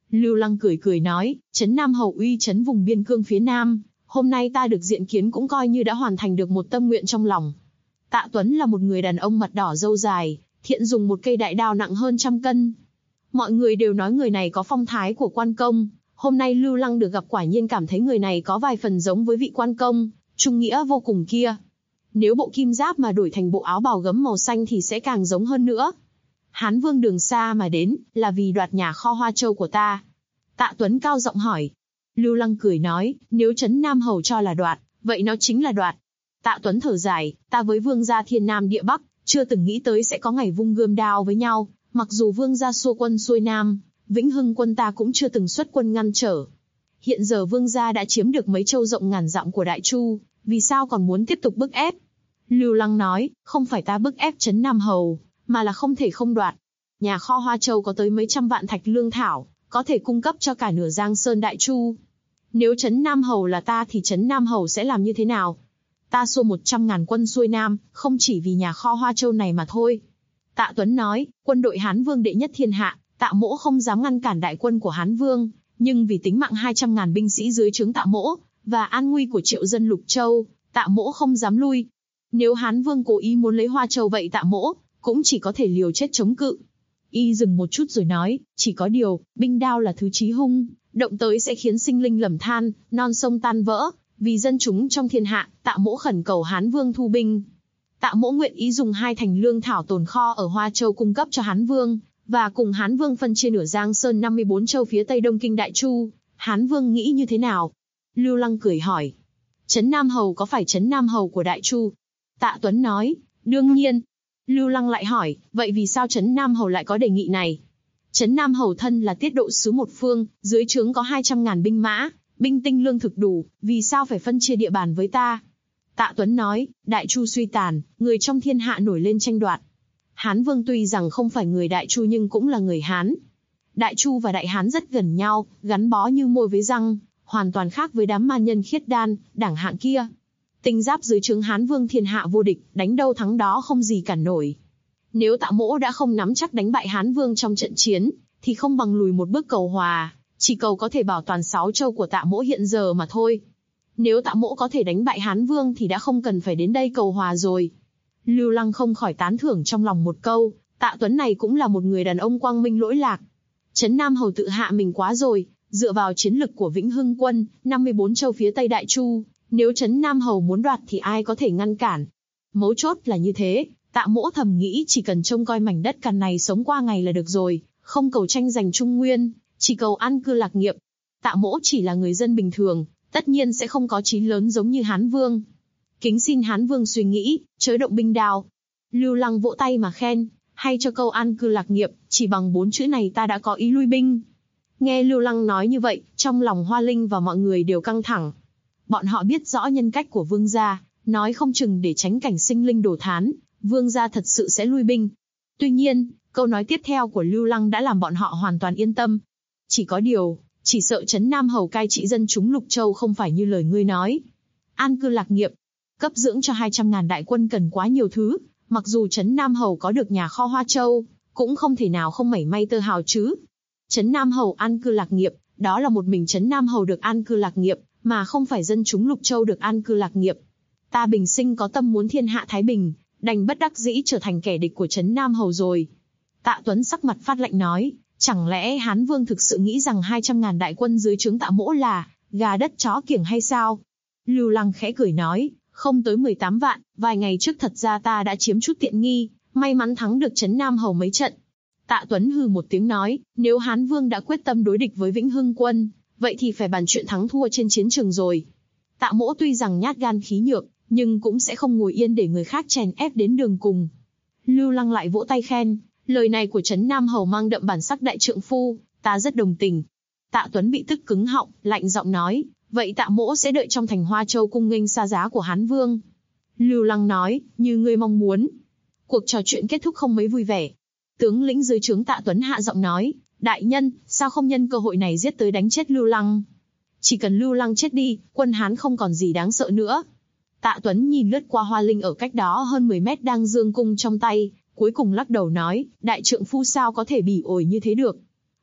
Lưu Lăng cười cười nói, trấn Nam Hầu uy trấn vùng biên cương phía Nam, hôm nay ta được diện kiến cũng coi như đã hoàn thành được một tâm nguyện trong lòng. Tạ Tuấn là một người đàn ông mặt đỏ râu dài, thiện dùng một cây đại đao nặng hơn 100 cân. Mọi người đều nói người này có phong thái của quan công, hôm nay Lưu Lăng được gặp quả nhiên cảm thấy người này có vài phần giống với vị quan công, trung nghĩa vô cùng kia. Nếu bộ kim giáp mà đổi thành bộ áo bào gấm màu xanh thì sẽ càng giống hơn nữa. Hán Vương đường xa mà đến, là vì đoạt nhà kho Hoa Châu của ta. Tạ Tuấn cao giọng hỏi. Lưu Lăng cười nói, nếu trấn Nam Hầu cho là đoạt, vậy nó chính là đoạt. Tạ Tuấn thở dài, ta với vương gia thiên nam địa bắc, chưa từng nghĩ tới sẽ có ngày vung gươm đao với nhau, mặc dù vương gia xua quân xuôi nam, Vĩnh Hưng quân ta cũng chưa từng xuất quân ngăn trở. Hiện giờ vương gia đã chiếm được mấy châu rộng ngàn dặm của Đại Chu, vì sao còn muốn tiếp tục bức ép? Lưu Lăng nói, không phải ta bức ép trấn Nam Hầu, mà là không thể không đoạt. Nhà kho Hoa Châu có tới mấy trăm vạn thạch lương thảo, có thể cung cấp cho cả nửa Giang Sơn Đại Chu. Nếu trấn Nam Hầu là ta thì trấn Nam Hầu sẽ làm như thế nào? Ta xua 100.000 quân xuôi Nam, không chỉ vì nhà kho Hoa Châu này mà thôi. Tạ Tuấn nói, quân đội Hán Vương đệ nhất thiên hạ, Tạ Mỗ không dám ngăn cản đại quân của Hán Vương, nhưng vì tính mạng 200.000 binh sĩ dưới trướng Tạ Mỗ, và an nguy của triệu dân Lục Châu, Tạ Mỗ không dám lui. Nếu Hán Vương cố ý muốn lấy Hoa Châu vậy Tạ Mỗ cũng chỉ có thể liều chết chống cự. Y dừng một chút rồi nói, chỉ có điều, binh đao là thứ chí hung, động tới sẽ khiến sinh linh lầm than, non sông tan vỡ, vì dân chúng trong thiên hạ, Tạ Mỗ khẩn cầu Hán Vương thu binh. Tạ Mỗ nguyện ý dùng 2 thành lương thảo tồn kho ở Hoa Châu cung cấp cho Hán Vương, và cùng Hán Vương phân chia nửa Giang Sơn 54 châu phía Tây Đông Kinh Đại Chu. Hán Vương nghĩ như thế nào? Lưu Lăng cười hỏi. Trấn Nam Hầu có phải trấn Nam Hầu của Đại Chu? Tạ Tuấn nói, đương nhiên. Lưu Lăng lại hỏi, vậy vì sao trấn Nam Hầu lại có đề nghị này? Trấn Nam Hầu thân là tiết độ sứ một phương, dưới trướng có 200.000 binh mã, binh tinh lương thực đủ, vì sao phải phân chia địa bàn với ta? Tạ Tuấn nói, Đại Chu suy tàn, người trong thiên hạ nổi lên tranh đoạt. Hán Vương tuy rằng không phải người Đại Chu nhưng cũng là người Hán. Đại Chu và Đại Hán rất gần nhau, gắn bó như môi với răng, hoàn toàn khác với đám man nhân khiết đan, đảng hạng kia. Tinh giáp dưới trướng Hán Vương thiên hạ vô địch, đánh đâu thắng đó không gì cản nổi. Nếu Tạ Mỗ đã không nắm chắc đánh bại Hán Vương trong trận chiến, thì không bằng lùi một bước cầu hòa, chỉ cầu có thể bảo toàn 6 châu của Tạ Mỗ hiện giờ mà thôi. Nếu Tạ Mỗ có thể đánh bại Hán Vương thì đã không cần phải đến đây cầu hòa rồi. Lưu Lăng không khỏi tán thưởng trong lòng một câu, Tạ Tuấn này cũng là một người đàn ông quang minh lỗi lạc. Trấn Nam Hầu tự hạ mình quá rồi, dựa vào chiến lực của Vĩnh Hưng quân, 54 châu phía Tây Đại Chu, nếu Trấn Nam Hầu muốn đoạt thì ai có thể ngăn cản. Mấu chốt là như thế, Tạ Mỗ thầm nghĩ chỉ cần trông coi mảnh đất cằn này sống qua ngày là được rồi, không cầu tranh giành Trung Nguyên, chỉ cầu an cư lạc nghiệp. Tạ Mỗ chỉ là người dân bình thường, tất nhiên sẽ không có chí lớn giống như Hán Vương. Kính xin Hán Vương suy nghĩ, chớ động binh đao. Lưu Lăng vỗ tay mà khen, hay cho câu an cư lạc nghiệp, chỉ bằng 4 chữ này ta đã có ý lui binh. Nghe Lưu Lăng nói như vậy, trong lòng Hoa Linh và mọi người đều căng thẳng. Bọn họ biết rõ nhân cách của Vương gia, nói không chừng để tránh cảnh sinh linh đổ thán, Vương gia thật sự sẽ lui binh. Tuy nhiên, câu nói tiếp theo của Lưu Lăng đã làm bọn họ hoàn toàn yên tâm. Chỉ có điều, chỉ sợ trấn Nam Hầu cai trị dân chúng Lục Châu không phải như lời ngươi nói. An cư lạc nghiệp, cấp dưỡng cho 200.000 đại quân cần quá nhiều thứ, mặc dù trấn Nam Hầu có được nhà kho Hoa Châu, cũng không thể nào không mảy may tơ hào chứ. Trấn Nam Hầu an cư lạc nghiệp, đó là một mình trấn Nam Hầu được an cư lạc nghiệp, mà không phải dân chúng Lục Châu được an cư lạc nghiệp. Ta bình sinh có tâm muốn thiên hạ thái bình, đành bất đắc dĩ trở thành kẻ địch của trấn Nam Hầu rồi. Tạ Tuấn sắc mặt phát lạnh nói, chẳng lẽ Hán Vương thực sự nghĩ rằng 200.000 đại quân dưới trướng Tạ Mỗ là gà đất chó kiểng hay sao? Lưu Lăng khẽ cười nói, không tới 18 vạn, vài ngày trước thật ra ta đã chiếm chút tiện nghi, may mắn thắng được trấn Nam Hầu mấy trận. Tạ Tuấn hừ một tiếng nói, nếu Hán Vương đã quyết tâm đối địch với Vĩnh Hưng quân, vậy thì phải bàn chuyện thắng thua trên chiến trường rồi. Tạ Mỗ tuy rằng nhát gan khí nhược, nhưng cũng sẽ không ngồi yên để người khác chèn ép đến đường cùng. Lưu Lăng lại vỗ tay khen, lời này của trấn Nam Hầu mang đậm bản sắc đại trượng phu, ta rất đồng tình. Tạ Tuấn bị tức cứng họng, lạnh giọng nói, vậy Tạ Mỗ sẽ đợi trong thành Hoa Châu cung nghênh xa giá của Hán Vương. Lưu Lăng nói, như ngươi mong muốn. Cuộc trò chuyện kết thúc không mấy vui vẻ. Tướng lĩnh dưới trướng Tạ Tuấn hạ giọng nói, đại nhân, sao không nhân cơ hội này giết tới đánh chết Lưu Lăng? Chỉ cần Lưu Lăng chết đi, quân Hán không còn gì đáng sợ nữa. Tạ Tuấn nhìn lướt qua Hoa Linh ở cách đó hơn 10 mét đang giương cung trong tay, cuối cùng lắc đầu nói, đại trượng phu sao có thể bỉ ổi như thế được.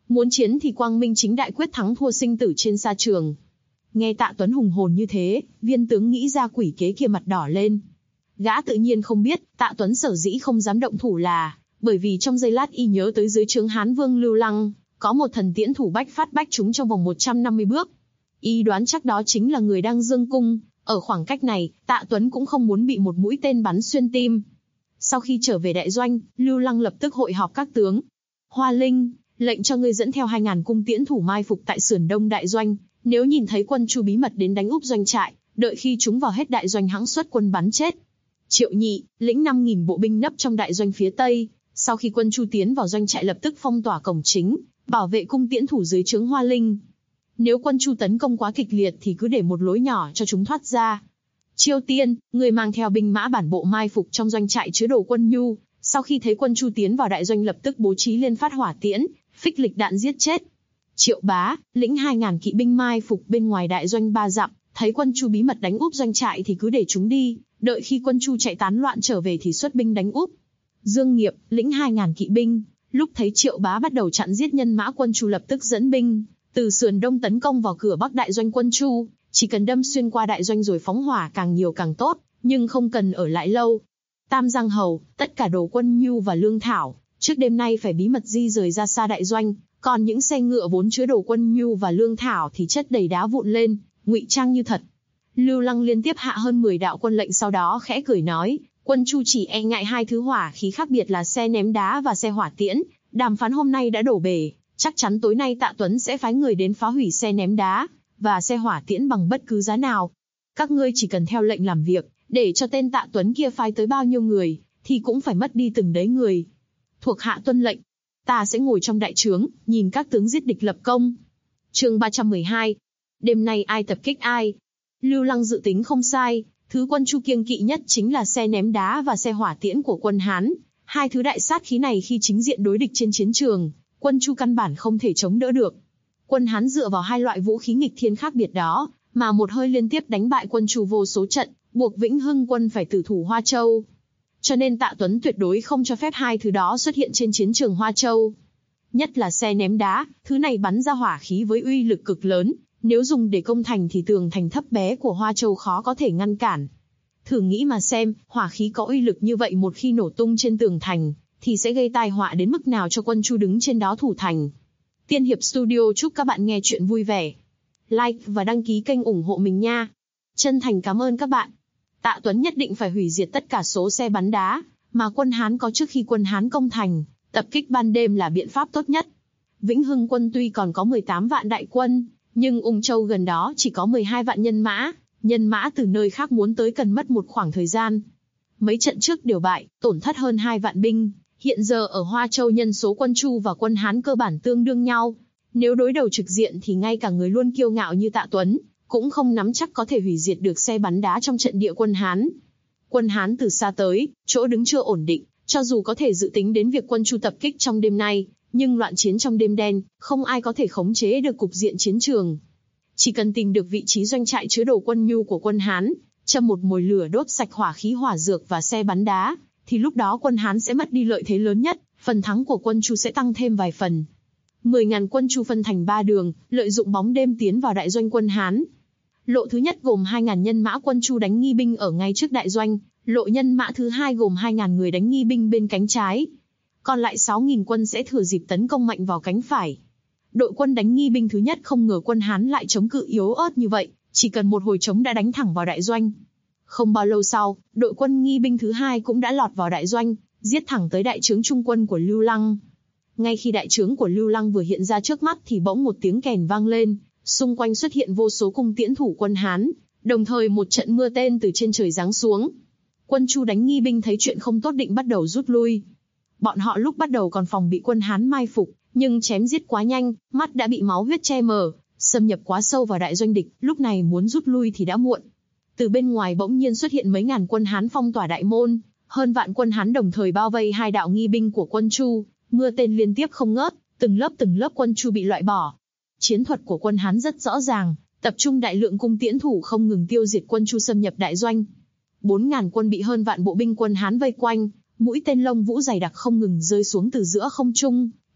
Muốn chiến thì quang minh chính đại quyết thắng thua sinh tử trên sa trường. Nghe Tạ Tuấn hùng hồn như thế, viên tướng nghĩ ra quỷ kế kia mặt đỏ lên. Gã tự nhiên không biết, Tạ Tuấn sở dĩ không dám động thủ là bởi vì trong giây lát y nhớ tới dưới trướng Hán Vương Lưu Lăng, có một thần tiễn thủ bách phát bách trúng trong vòng 150 bước. Y đoán chắc đó chính là người đang dương cung, ở khoảng cách này, Tạ Tuấn cũng không muốn bị một mũi tên bắn xuyên tim. Sau khi trở về đại doanh, Lưu Lăng lập tức hội họp các tướng. Hoa Linh, lệnh cho ngươi dẫn theo 2000 cung tiễn thủ mai phục tại sườn đông đại doanh, nếu nhìn thấy quân Chu bí mật đến đánh úp doanh trại, đợi khi chúng vào hết đại doanh hãng xuất quân bắn chết. Triệu Nhị, lĩnh 5000 bộ binh nấp trong đại doanh phía tây, sau khi quân Chu tiến vào doanh trại lập tức phong tỏa cổng chính, bảo vệ cung tiễn thủ dưới trướng Hoa Linh. Nếu quân Chu tấn công quá kịch liệt thì cứ để một lối nhỏ cho chúng thoát ra. Chiêu Tiên, người mang theo binh mã bản bộ mai phục trong doanh trại chứa đồ quân nhu, sau khi thấy quân Chu tiến vào đại doanh lập tức bố trí liên phát hỏa tiễn, phích lịch đạn giết chết. Triệu Bá, lĩnh 2000 kỵ binh mai phục bên ngoài đại doanh 3 dặm, thấy quân Chu bí mật đánh úp doanh trại thì cứ để chúng đi, đợi khi quân Chu chạy tán loạn trở về thì xuất binh đánh úp. Dương Nghiệp, lĩnh 2000 kỵ binh, lúc thấy Triệu Bá bắt đầu chặn giết nhân mã quân Chu lập tức dẫn binh từ sườn đông tấn công vào cửa bắc đại doanh quân Chu, chỉ cần đâm xuyên qua đại doanh rồi phóng hỏa càng nhiều càng tốt, nhưng không cần ở lại lâu. Tam Giang Hầu, tất cả đồ quân nhu và lương thảo, trước đêm nay phải bí mật di rời ra xa đại doanh, còn những xe ngựa vốn chứa đồ quân nhu và lương thảo thì chất đầy đá vụn lên, ngụy trang như thật. Lưu Lăng liên tiếp hạ hơn 10 đạo quân lệnh, sau đó khẽ cười nói, quân Chu chỉ e ngại hai thứ hỏa khí khác biệt là xe ném đá và xe hỏa tiễn, đàm phán hôm nay đã đổ bể, chắc chắn tối nay Tạ Tuấn sẽ phái người đến phá hủy xe ném đá và xe hỏa tiễn bằng bất cứ giá nào. Các ngươi chỉ cần theo lệnh làm việc, để cho tên Tạ Tuấn kia phái tới bao nhiêu người, thì cũng phải mất đi từng đấy người. Thuộc hạ tuân lệnh. Ta sẽ ngồi trong đại trướng, nhìn các tướng giết địch lập công. Chương 312. Đêm nay ai tập kích ai? Lưu Lăng dự tính không sai, thứ quân Chu kiêng kỵ nhất chính là xe ném đá và xe hỏa tiễn của quân Hán. Hai thứ đại sát khí này khi chính diện đối địch trên chiến trường, quân Chu căn bản không thể chống đỡ được. Quân Hán dựa vào hai loại vũ khí nghịch thiên khác biệt đó, mà một hơi liên tiếp đánh bại quân Chu vô số trận, buộc Vĩnh Hưng quân phải tử thủ Hoa Châu. Cho nên Tạ Tuấn tuyệt đối không cho phép hai thứ đó xuất hiện trên chiến trường Hoa Châu. Nhất là xe ném đá, thứ này bắn ra hỏa khí với uy lực cực lớn, nếu dùng để công thành thì tường thành thấp bé của Hoa Châu khó có thể ngăn cản. Thử nghĩ mà xem, hỏa khí có uy lực như vậy một khi nổ tung trên tường thành, thì sẽ gây tai họa đến mức nào cho quân Chu đứng trên đó thủ thành. Tiên Hiệp Studio chúc các bạn nghe chuyện vui vẻ. Like và đăng ký kênh ủng hộ mình nha. Chân thành cảm ơn các bạn. Tạ Tuấn nhất định phải hủy diệt tất cả số xe bắn đá mà quân Hán có trước khi quân Hán công thành, tập kích ban đêm là biện pháp tốt nhất. Vĩnh Hưng quân tuy còn có 18 vạn đại quân, nhưng Ung Châu gần đó chỉ có 12 vạn nhân mã từ nơi khác muốn tới cần mất một khoảng thời gian. Mấy trận trước đều bại, tổn thất hơn 2 vạn binh, hiện giờ ở Hoa Châu nhân số quân Chu và quân Hán cơ bản tương đương nhau. Nếu đối đầu trực diện thì ngay cả người luôn kiêu ngạo như Tạ Tuấn cũng không nắm chắc có thể hủy diệt được xe bắn đá trong trận địa quân Hán. Quân Hán từ xa tới, chỗ đứng chưa ổn định, cho dù có thể dự tính đến việc quân Chu tập kích trong đêm nay, nhưng loạn chiến trong đêm đen, không ai có thể khống chế được cục diện chiến trường. Chỉ cần tìm được vị trí doanh trại chứa đồ quân nhu của quân Hán, châm một mồi lửa đốt sạch hỏa khí hỏa dược và xe bắn đá, thì lúc đó quân Hán sẽ mất đi lợi thế lớn nhất, phần thắng của quân Chu sẽ tăng thêm vài phần. 10.000 quân Chu phân thành 3 đường, lợi dụng bóng đêm tiến vào đại doanh quân Hán. Lộ thứ nhất gồm 2.000 nhân mã quân Chu đánh nghi binh ở ngay trước đại doanh, lộ nhân mã thứ hai gồm 2.000 người đánh nghi binh bên cánh trái. Còn lại 6.000 quân sẽ thừa dịp tấn công mạnh vào cánh phải. Đội quân đánh nghi binh thứ nhất không ngờ quân Hán lại chống cự yếu ớt như vậy, chỉ cần một hồi trống đã đánh thẳng vào đại doanh. Không bao lâu sau, đội quân nghi binh thứ hai cũng đã lọt vào đại doanh, giết thẳng tới đại trướng trung quân của Lưu Lăng. Ngay khi đại trướng của Lưu Lăng vừa hiện ra trước mắt thì bỗng một tiếng kèn vang lên, xung quanh xuất hiện vô số cung tiễn thủ quân Hán, đồng thời một trận mưa tên từ trên trời giáng xuống. Quân Chu đánh nghi binh thấy chuyện không tốt định bắt đầu rút lui. Bọn họ lúc bắt đầu còn phòng bị quân Hán mai phục, nhưng chém giết quá nhanh, mắt đã bị máu huyết che mờ, xâm nhập quá sâu vào đại doanh địch, lúc này muốn rút lui thì đã muộn. Từ bên ngoài bỗng nhiên xuất hiện mấy ngàn quân Hán phong tỏa đại môn, hơn vạn quân Hán đồng thời bao vây hai đạo nghi binh của quân Chu, mưa tên liên tiếp không ngớt, từng lớp quân Chu bị loại bỏ. Chiến thuật của quân Hán rất rõ ràng, tập trung đại lượng cung tiễn thủ không ngừng tiêu diệt quân Chu xâm nhập đại doanh. 4.000 quân bị hơn vạn bộ binh quân Hán vây quanh, mũi tên lông vũ dày đặc không ngừng rơi xuống từ giữa không trung,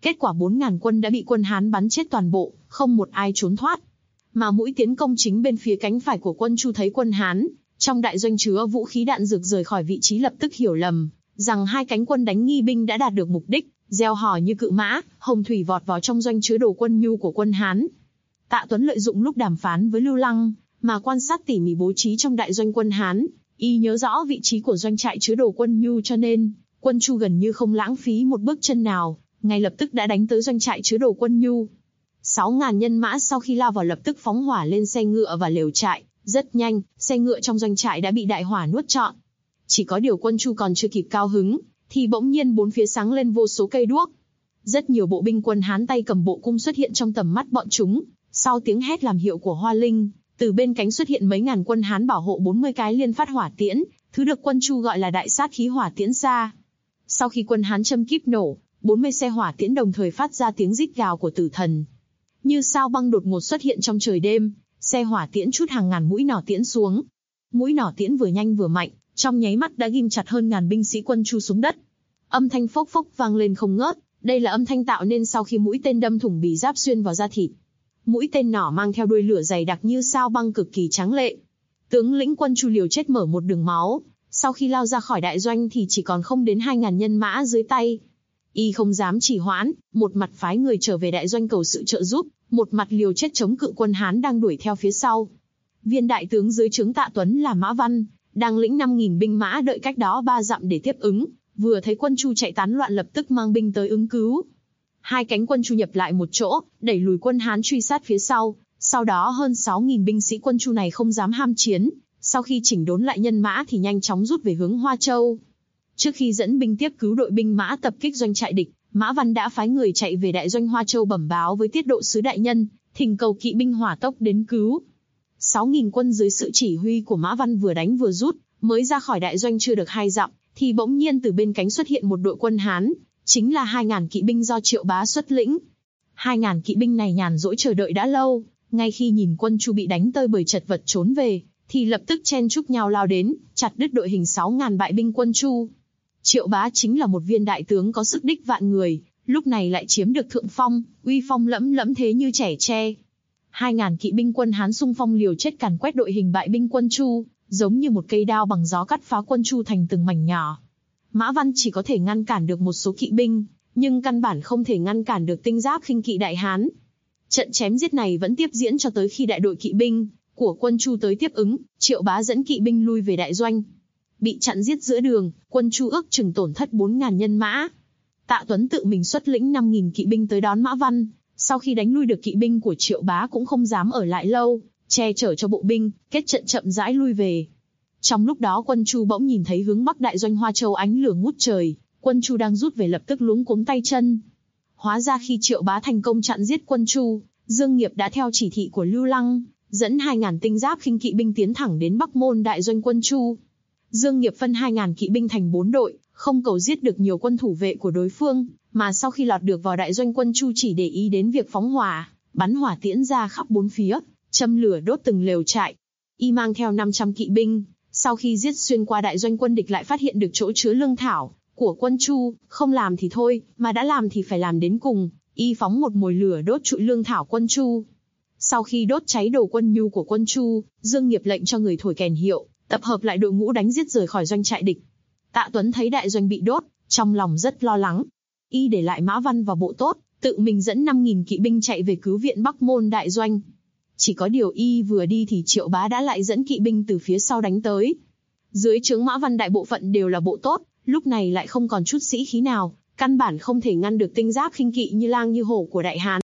Kết quả 4.000 quân đã bị quân Hán bắn chết toàn bộ, không một ai trốn thoát. Mà mũi tiến công chính bên phía cánh phải của quân Chu thấy quân Hán trong đại doanh chứa vũ khí đạn dược rời khỏi vị trí, lập tức hiểu lầm rằng hai cánh quân đánh nghi binh đã đạt được mục đích, reo hò như cự mã, hồng thủy vọt vào trong doanh chứa đồ quân Nhu của quân Hán. Tạ Tuấn lợi dụng lúc đàm phán với Lưu Lăng mà quan sát tỉ mỉ bố trí trong đại doanh quân Hán, y nhớ rõ vị trí của doanh trại chứa đồ quân Nhu, cho nên quân Chu gần như không lãng phí một bước chân nào, ngay lập tức đã đánh tới doanh trại chứa đồ quân Nhu. 6.000 nhân mã sau khi lao vào lập tức phóng hỏa lên xe ngựa và lều trại, rất nhanh, xe ngựa trong doanh trại đã bị đại hỏa nuốt trọn. Chỉ có điều quân Chu còn chưa kịp cao hứng, thì bỗng nhiên bốn phía sáng lên vô số cây đuốc. Rất nhiều bộ binh quân Hán tay cầm bộ cung xuất hiện trong tầm mắt bọn chúng, sau tiếng hét làm hiệu của Hoa Linh, từ bên cánh xuất hiện mấy ngàn quân Hán bảo hộ 40 cái liên phát hỏa tiễn, thứ được quân Chu gọi là đại sát khí hỏa tiễn xa. Sau khi quân Hán châm kíp nổ, 40 xe hỏa tiễn đồng thời phát ra tiếng rít gào của tử thần. Như sao băng đột ngột xuất hiện trong trời đêm, xe hỏa tiễn trút hàng ngàn mũi nỏ tiễn xuống. Mũi nỏ tiễn vừa nhanh vừa mạnh, trong nháy mắt đã ghim chặt hơn ngàn binh sĩ quân Chu xuống đất. Âm thanh phốc phốc vang lên không ngớt, đây là âm thanh tạo nên sau khi mũi tên đâm thủng bì giáp xuyên vào da thịt. Mũi tên nỏ mang theo đuôi lửa dày đặc như sao băng cực kỳ tráng lệ. Tướng lĩnh quân Chu liều chết mở một đường máu, sau khi lao ra khỏi đại doanh thì chỉ còn không đến 2.000 nhân mã dưới tay. Y không dám trì hoãn, một mặt phái người trở về đại doanh cầu sự trợ giúp, một mặt liều chết chống cự quân Hán đang đuổi theo phía sau. Viên đại tướng dưới trướng Tạ Tuấn là Mã Văn, đang lĩnh 5.000 binh mã đợi cách đó 3 dặm để tiếp ứng, vừa thấy quân Chu chạy tán loạn lập tức mang binh tới ứng cứu. Hai cánh quân Chu nhập lại một chỗ, đẩy lùi quân Hán truy sát phía sau đó hơn 6.000 binh sĩ quân Chu này không dám ham chiến, sau khi chỉnh đốn lại nhân mã thì nhanh chóng rút về hướng Hoa Châu. Trước khi dẫn binh tiếp cứu đội binh mã tập kích doanh trại địch, Mã Văn đã phái người chạy về đại doanh Hoa Châu bẩm báo với Tiết Độ sứ đại nhân, thỉnh cầu kỵ binh hỏa tốc đến cứu. 6.000 quân dưới sự chỉ huy của Mã Văn vừa đánh vừa rút, mới ra khỏi đại doanh chưa được 2 dặm, thì bỗng nhiên từ bên cánh xuất hiện một đội quân Hán, chính là 2.000 kỵ binh do Triệu Bá xuất lĩnh. 2.000 kỵ binh này nhàn rỗi chờ đợi đã lâu, ngay khi nhìn quân Chu bị đánh tơi bời chật vật trốn về, thì lập tức chen chúc nhau lao đến, chặt đứt đội hình 6.000 bại binh quân Chu. Triệu Bá chính là một viên đại tướng có sức đích vạn người, lúc này lại chiếm được thượng phong, uy phong lẫm lẫm thế như trẻ tre. 2.000 kỵ binh quân Hán xung phong liều chết càn quét đội hình bại binh quân Chu, giống như một cây đao bằng gió cắt phá quân Chu thành từng mảnh nhỏ. Mã Văn chỉ có thể ngăn cản được một số kỵ binh, nhưng căn bản không thể ngăn cản được tinh giáp khinh kỵ Đại Hán. Trận chém giết này vẫn tiếp diễn cho tới khi đại đội kỵ binh của quân Chu tới tiếp ứng, Triệu Bá dẫn kỵ binh lui về đại doanh. Bị chặn giết giữa đường, quân Chu ước chừng tổn thất 4.000 nhân mã. Tạ Tuấn tự mình xuất lĩnh 5.000 kỵ binh tới đón Mã Văn, sau khi đánh lui được kỵ binh của Triệu Bá cũng không dám ở lại lâu, che chở cho bộ binh, kết trận chậm rãi lui về. Trong lúc đó quân Chu bỗng nhìn thấy hướng bắc đại doanh Hoa Châu ánh lửa ngút trời, quân Chu đang rút về lập tức luống cuống tay chân. Hóa ra khi Triệu Bá thành công chặn giết quân Chu, Dương Nghiệp đã theo chỉ thị của Lưu Lăng, dẫn 2.000 tinh giáp khinh kỵ binh tiến thẳng đến Bắc Môn đại doanh quân Chu. Dương Nghiệp phân 2.000 kỵ binh thành 4 đội, không cầu giết được nhiều quân thủ vệ của đối phương, mà sau khi lọt được vào đại doanh quân Chu chỉ để ý đến việc phóng hỏa, bắn hỏa tiễn ra khắp bốn phía, châm lửa đốt từng lều trại. Y mang theo 500 kỵ binh, sau khi giết xuyên qua đại doanh quân địch lại phát hiện được chỗ chứa lương thảo của quân Chu, không làm thì thôi, mà đã làm thì phải làm đến cùng. Y phóng một mồi lửa đốt trụi lương thảo quân Chu. Sau khi đốt cháy đồ quân Nhu của quân Chu, Dương Nghiệp lệnh cho người thổi kèn hiệu, tập hợp lại đội ngũ đánh giết rời khỏi doanh trại địch. Tạ Tuấn thấy đại doanh bị đốt, trong lòng rất lo lắng. Y để lại Mã Văn vào bộ tốt, tự mình dẫn 5.000 kỵ binh chạy về cứu viện Bắc Môn đại doanh. Chỉ có điều Y vừa đi thì Triệu Bá đã lại dẫn kỵ binh từ phía sau đánh tới. Dưới trướng Mã Văn đại bộ phận đều là bộ tốt, lúc này lại không còn chút sĩ khí nào, căn bản không thể ngăn được tinh giáp khinh kỵ như lang như hổ của Đại Hán.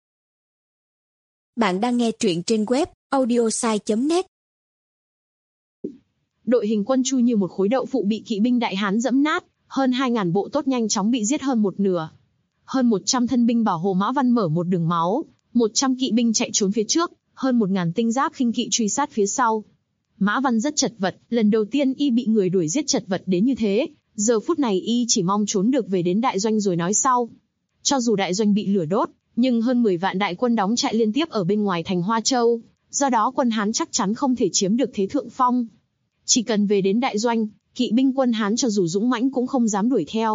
Bạn đang nghe truyện trên web audiosai.net. Đội hình quân Chu như một khối đậu phụ bị kỵ binh Đại Hán dẫm nát, hơn 2.000 bộ tốt nhanh chóng bị giết hơn một nửa. Hơn 100 thân binh bảo hộ Mã Văn mở một đường máu, 100 kỵ binh chạy trốn phía trước, hơn 1.000 tinh giáp khinh kỵ truy sát phía sau. Mã Văn rất chật vật, lần đầu tiên Y bị người đuổi giết chật vật đến như thế, giờ phút này Y chỉ mong trốn được về đến đại doanh rồi nói sau. Cho dù đại doanh bị lửa đốt, nhưng hơn 10 vạn đại quân đóng trại liên tiếp ở bên ngoài thành Hoa Châu, do đó quân Hán chắc chắn không thể chiếm được thế thượng phong. Chỉ cần về đến đại doanh, kỵ binh quân Hán cho dù dũng mãnh cũng không dám đuổi theo.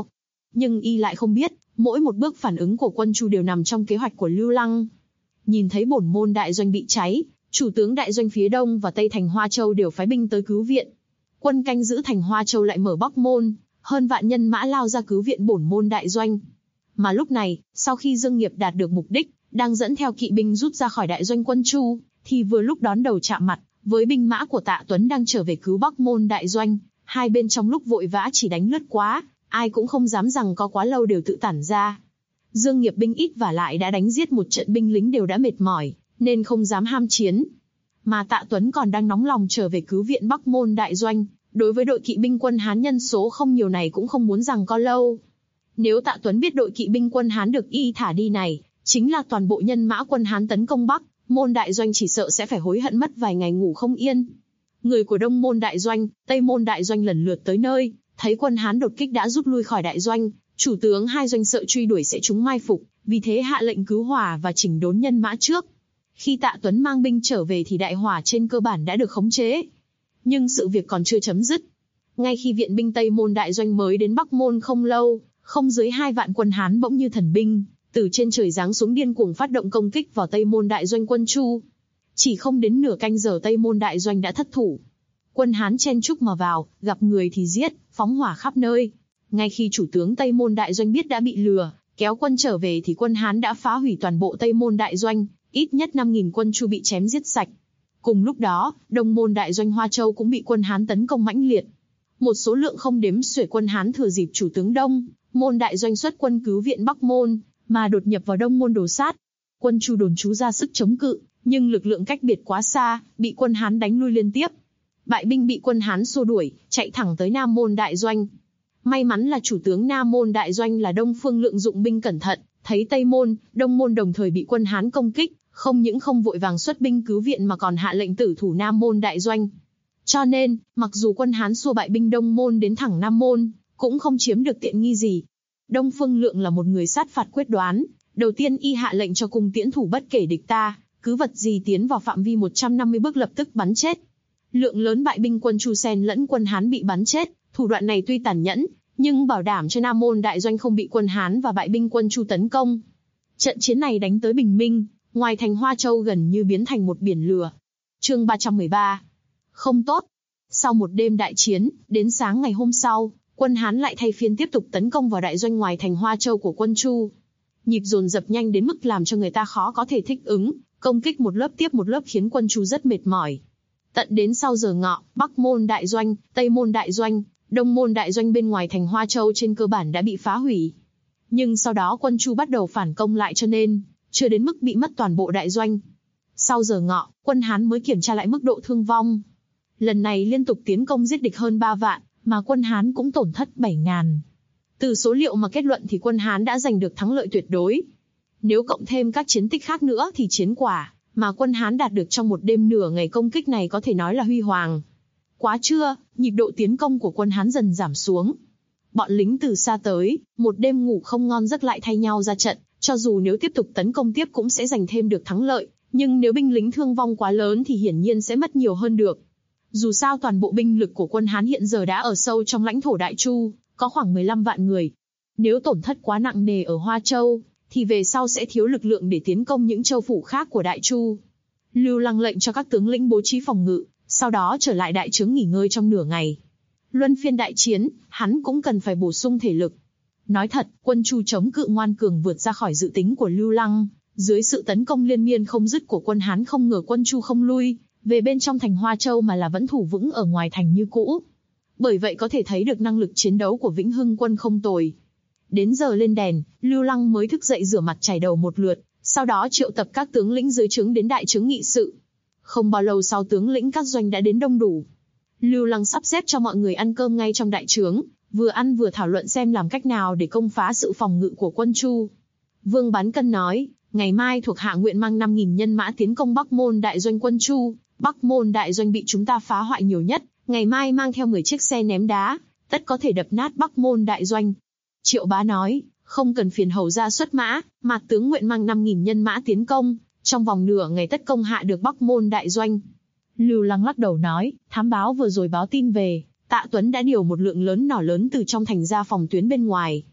nhưng y lại không biết, mỗi một bước phản ứng của quân Chu đều nằm trong kế hoạch của Lưu Lăng. Nhìn thấy bổn môn đại doanh bị cháy, chủ tướng đại doanh phía đông và tây thành Hoa Châu đều phái binh tới cứu viện. Quân canh giữ thành Hoa Châu lại mở Bắc môn, hơn vạn nhân mã lao ra cứu viện bổn môn đại doanh. Mà lúc này, sau khi Dương Nghiệp đạt được mục đích, đang dẫn theo kỵ binh rút ra khỏi đại doanh quân Chu, thì vừa lúc đón đầu chạm mặt với binh mã của Tạ Tuấn đang trở về cứu Bắc môn đại doanh. Hai bên trong lúc vội vã chỉ đánh lướt quá, ai cũng không dám rằng có quá lâu đều tự tản ra. Dương Nghiệp binh ít và lại đã đánh giết một trận binh lính đều đã mệt mỏi, nên không dám ham chiến. Mà Tạ Tuấn còn đang nóng lòng trở về cứu viện Bắc môn đại doanh, đối với đội kỵ binh quân Hán nhân số không nhiều này cũng không muốn rằng có lâu. Nếu Tạ Tuấn biết đội kỵ binh quân Hán được y thả đi này, chính là toàn bộ nhân mã quân Hán tấn công Bắc môn đại doanh, chỉ sợ sẽ phải hối hận mất vài ngày ngủ không yên. Người của Đông môn đại doanh, Tây môn đại doanh lần lượt tới nơi, thấy quân Hán đột kích đã rút lui khỏi đại doanh, chủ tướng hai doanh sợ truy đuổi sẽ trúng mai phục, vì thế hạ lệnh cứu hỏa và chỉnh đốn nhân mã trước. Khi Tạ Tuấn mang binh trở về thì đại hỏa trên cơ bản đã được khống chế. Nhưng sự việc còn chưa chấm dứt. Ngay khi viện binh Tây môn đại doanh mới đến Bắc môn không lâu, không dưới 2 vạn quân Hán bỗng như thần binh, từ trên trời giáng xuống điên cuồng phát động công kích vào Tây môn đại doanh quân Chu. Chỉ không đến nửa canh giờ Tây môn đại doanh đã thất thủ. Quân Hán chen chúc mà vào, gặp người thì giết, phóng hỏa khắp nơi. Ngay khi chủ tướng Tây môn đại doanh biết đã bị lừa, kéo quân trở về thì quân Hán đã phá hủy toàn bộ Tây môn đại doanh, ít nhất 5.000 quân Chu bị chém giết sạch. Cùng lúc đó, Đông môn đại doanh Hoa Châu cũng bị quân Hán tấn công mãnh liệt. Một số lượng không đếm xuể quân Hán thừa dịp chủ tướng Đông môn đại doanh xuất quân cứu viện Bắc môn, mà đột nhập vào Đông môn đổ sát. Quân Chu đồn trú ra sức chống cự, nhưng lực lượng cách biệt quá xa, bị quân Hán đánh lui liên tiếp. Bại binh bị quân Hán xua đuổi, chạy thẳng tới Nam môn đại doanh. May mắn là chủ tướng Nam môn đại doanh là Đông Phương Lượng dụng binh cẩn thận, thấy Tây môn, Đông môn đồng thời bị quân Hán công kích, không những không vội vàng xuất binh cứu viện mà còn hạ lệnh tử thủ Nam môn đại doanh. Cho nên, mặc dù quân Hán xua bại binh Đông môn đến thẳng Nam môn, cũng không chiếm được tiện nghi gì. Đông Phương Lượng là một người sát phạt quyết đoán, đầu tiên y hạ lệnh cho cung tiễn thủ bất kể địch ta, cứ vật gì tiến vào phạm vi 150 bước lập tức bắn chết. Lượng lớn bại binh quân Chu xen lẫn quân Hán bị bắn chết, thủ đoạn này tuy tàn nhẫn, nhưng bảo đảm cho Nam môn đại doanh không bị quân Hán và bại binh quân Chu tấn công. Trận chiến này đánh tới bình minh, ngoài thành Hoa Châu gần như biến thành một biển lửa. Chương 313. Không tốt. Sau một đêm đại chiến, đến sáng ngày hôm sau, quân Hán lại thay phiên tiếp tục tấn công vào đại doanh ngoài thành Hoa Châu của quân Chu. Nhịp dồn dập nhanh đến mức làm cho người ta khó có thể thích ứng, công kích một lớp tiếp một lớp khiến quân Chu rất mệt mỏi. Tận đến sau giờ ngọ, Bắc môn đại doanh, Tây môn đại doanh, Đông môn đại doanh bên ngoài thành Hoa Châu trên cơ bản đã bị phá hủy. Nhưng sau đó quân Chu bắt đầu phản công lại cho nên, chưa đến mức bị mất toàn bộ đại doanh. Sau giờ ngọ, quân Hán mới kiểm tra lại mức độ thương vong. Lần này liên tục tiến công giết địch hơn 3 vạn, mà quân Hán cũng tổn thất 7.000. Từ số liệu mà kết luận thì quân Hán đã giành được thắng lợi tuyệt đối. Nếu cộng thêm các chiến tích khác nữa thì chiến quả mà quân Hán đạt được trong một đêm nửa ngày công kích này có thể nói là huy hoàng. Quá trưa, nhịp độ tiến công của quân Hán dần giảm xuống. Bọn lính từ xa tới, một đêm ngủ không ngon giấc lại thay nhau ra trận, cho dù nếu tiếp tục tấn công tiếp cũng sẽ giành thêm được thắng lợi, nhưng nếu binh lính thương vong quá lớn thì hiển nhiên sẽ mất nhiều hơn được. Dù sao toàn bộ binh lực của quân Hán hiện giờ đã ở sâu trong lãnh thổ Đại Chu, có khoảng 15 vạn người. Nếu tổn thất quá nặng nề ở Hoa Châu, thì về sau sẽ thiếu lực lượng để tiến công những châu phủ khác của Đại Chu. Lưu Lăng lệnh cho các tướng lĩnh bố trí phòng ngự, sau đó trở lại đại trướng nghỉ ngơi trong nửa ngày. Luân phiên đại chiến, hắn cũng cần phải bổ sung thể lực. Nói thật, quân Chu chống cự ngoan cường vượt ra khỏi dự tính của Lưu Lăng. Dưới sự tấn công liên miên không dứt của quân Hán không ngờ quân Chu không lui về bên trong thành Hoa Châu mà là vẫn thủ vững ở ngoài thành như cũ. Bởi vậy có thể thấy được năng lực chiến đấu của Vĩnh Hưng quân không tồi. Đến giờ lên đèn, Lưu Lăng mới thức dậy rửa mặt chải đầu một lượt, sau đó triệu tập các tướng lĩnh dưới trướng đến đại trướng nghị sự. Không bao lâu sau tướng lĩnh các doanh đã đến đông đủ. Lưu Lăng sắp xếp cho mọi người ăn cơm ngay trong đại trướng, vừa ăn vừa thảo luận xem làm cách nào để công phá sự phòng ngự của quân Chu. Vương Bán Cân nói, ngày mai thuộc hạ nguyện mang 5.000 nhân mã tiến công Bắc môn đại doanh quân Chu. Bắc môn đại doanh bị chúng ta phá hoại nhiều nhất, ngày mai mang theo 10 chiếc xe ném đá, tất có thể đập nát Bắc môn đại doanh. Triệu Bá nói, không cần phiền hầu ra xuất mã, Mạc tướng nguyện mang 5.000 nhân mã tiến công, trong vòng nửa ngày tất công hạ được Bắc môn đại doanh. Lưu Lăng lắc đầu nói, thám báo vừa rồi báo tin về, Tạ Tuấn đã điều một lượng lớn nỏ lớn từ trong thành ra phòng tuyến bên ngoài.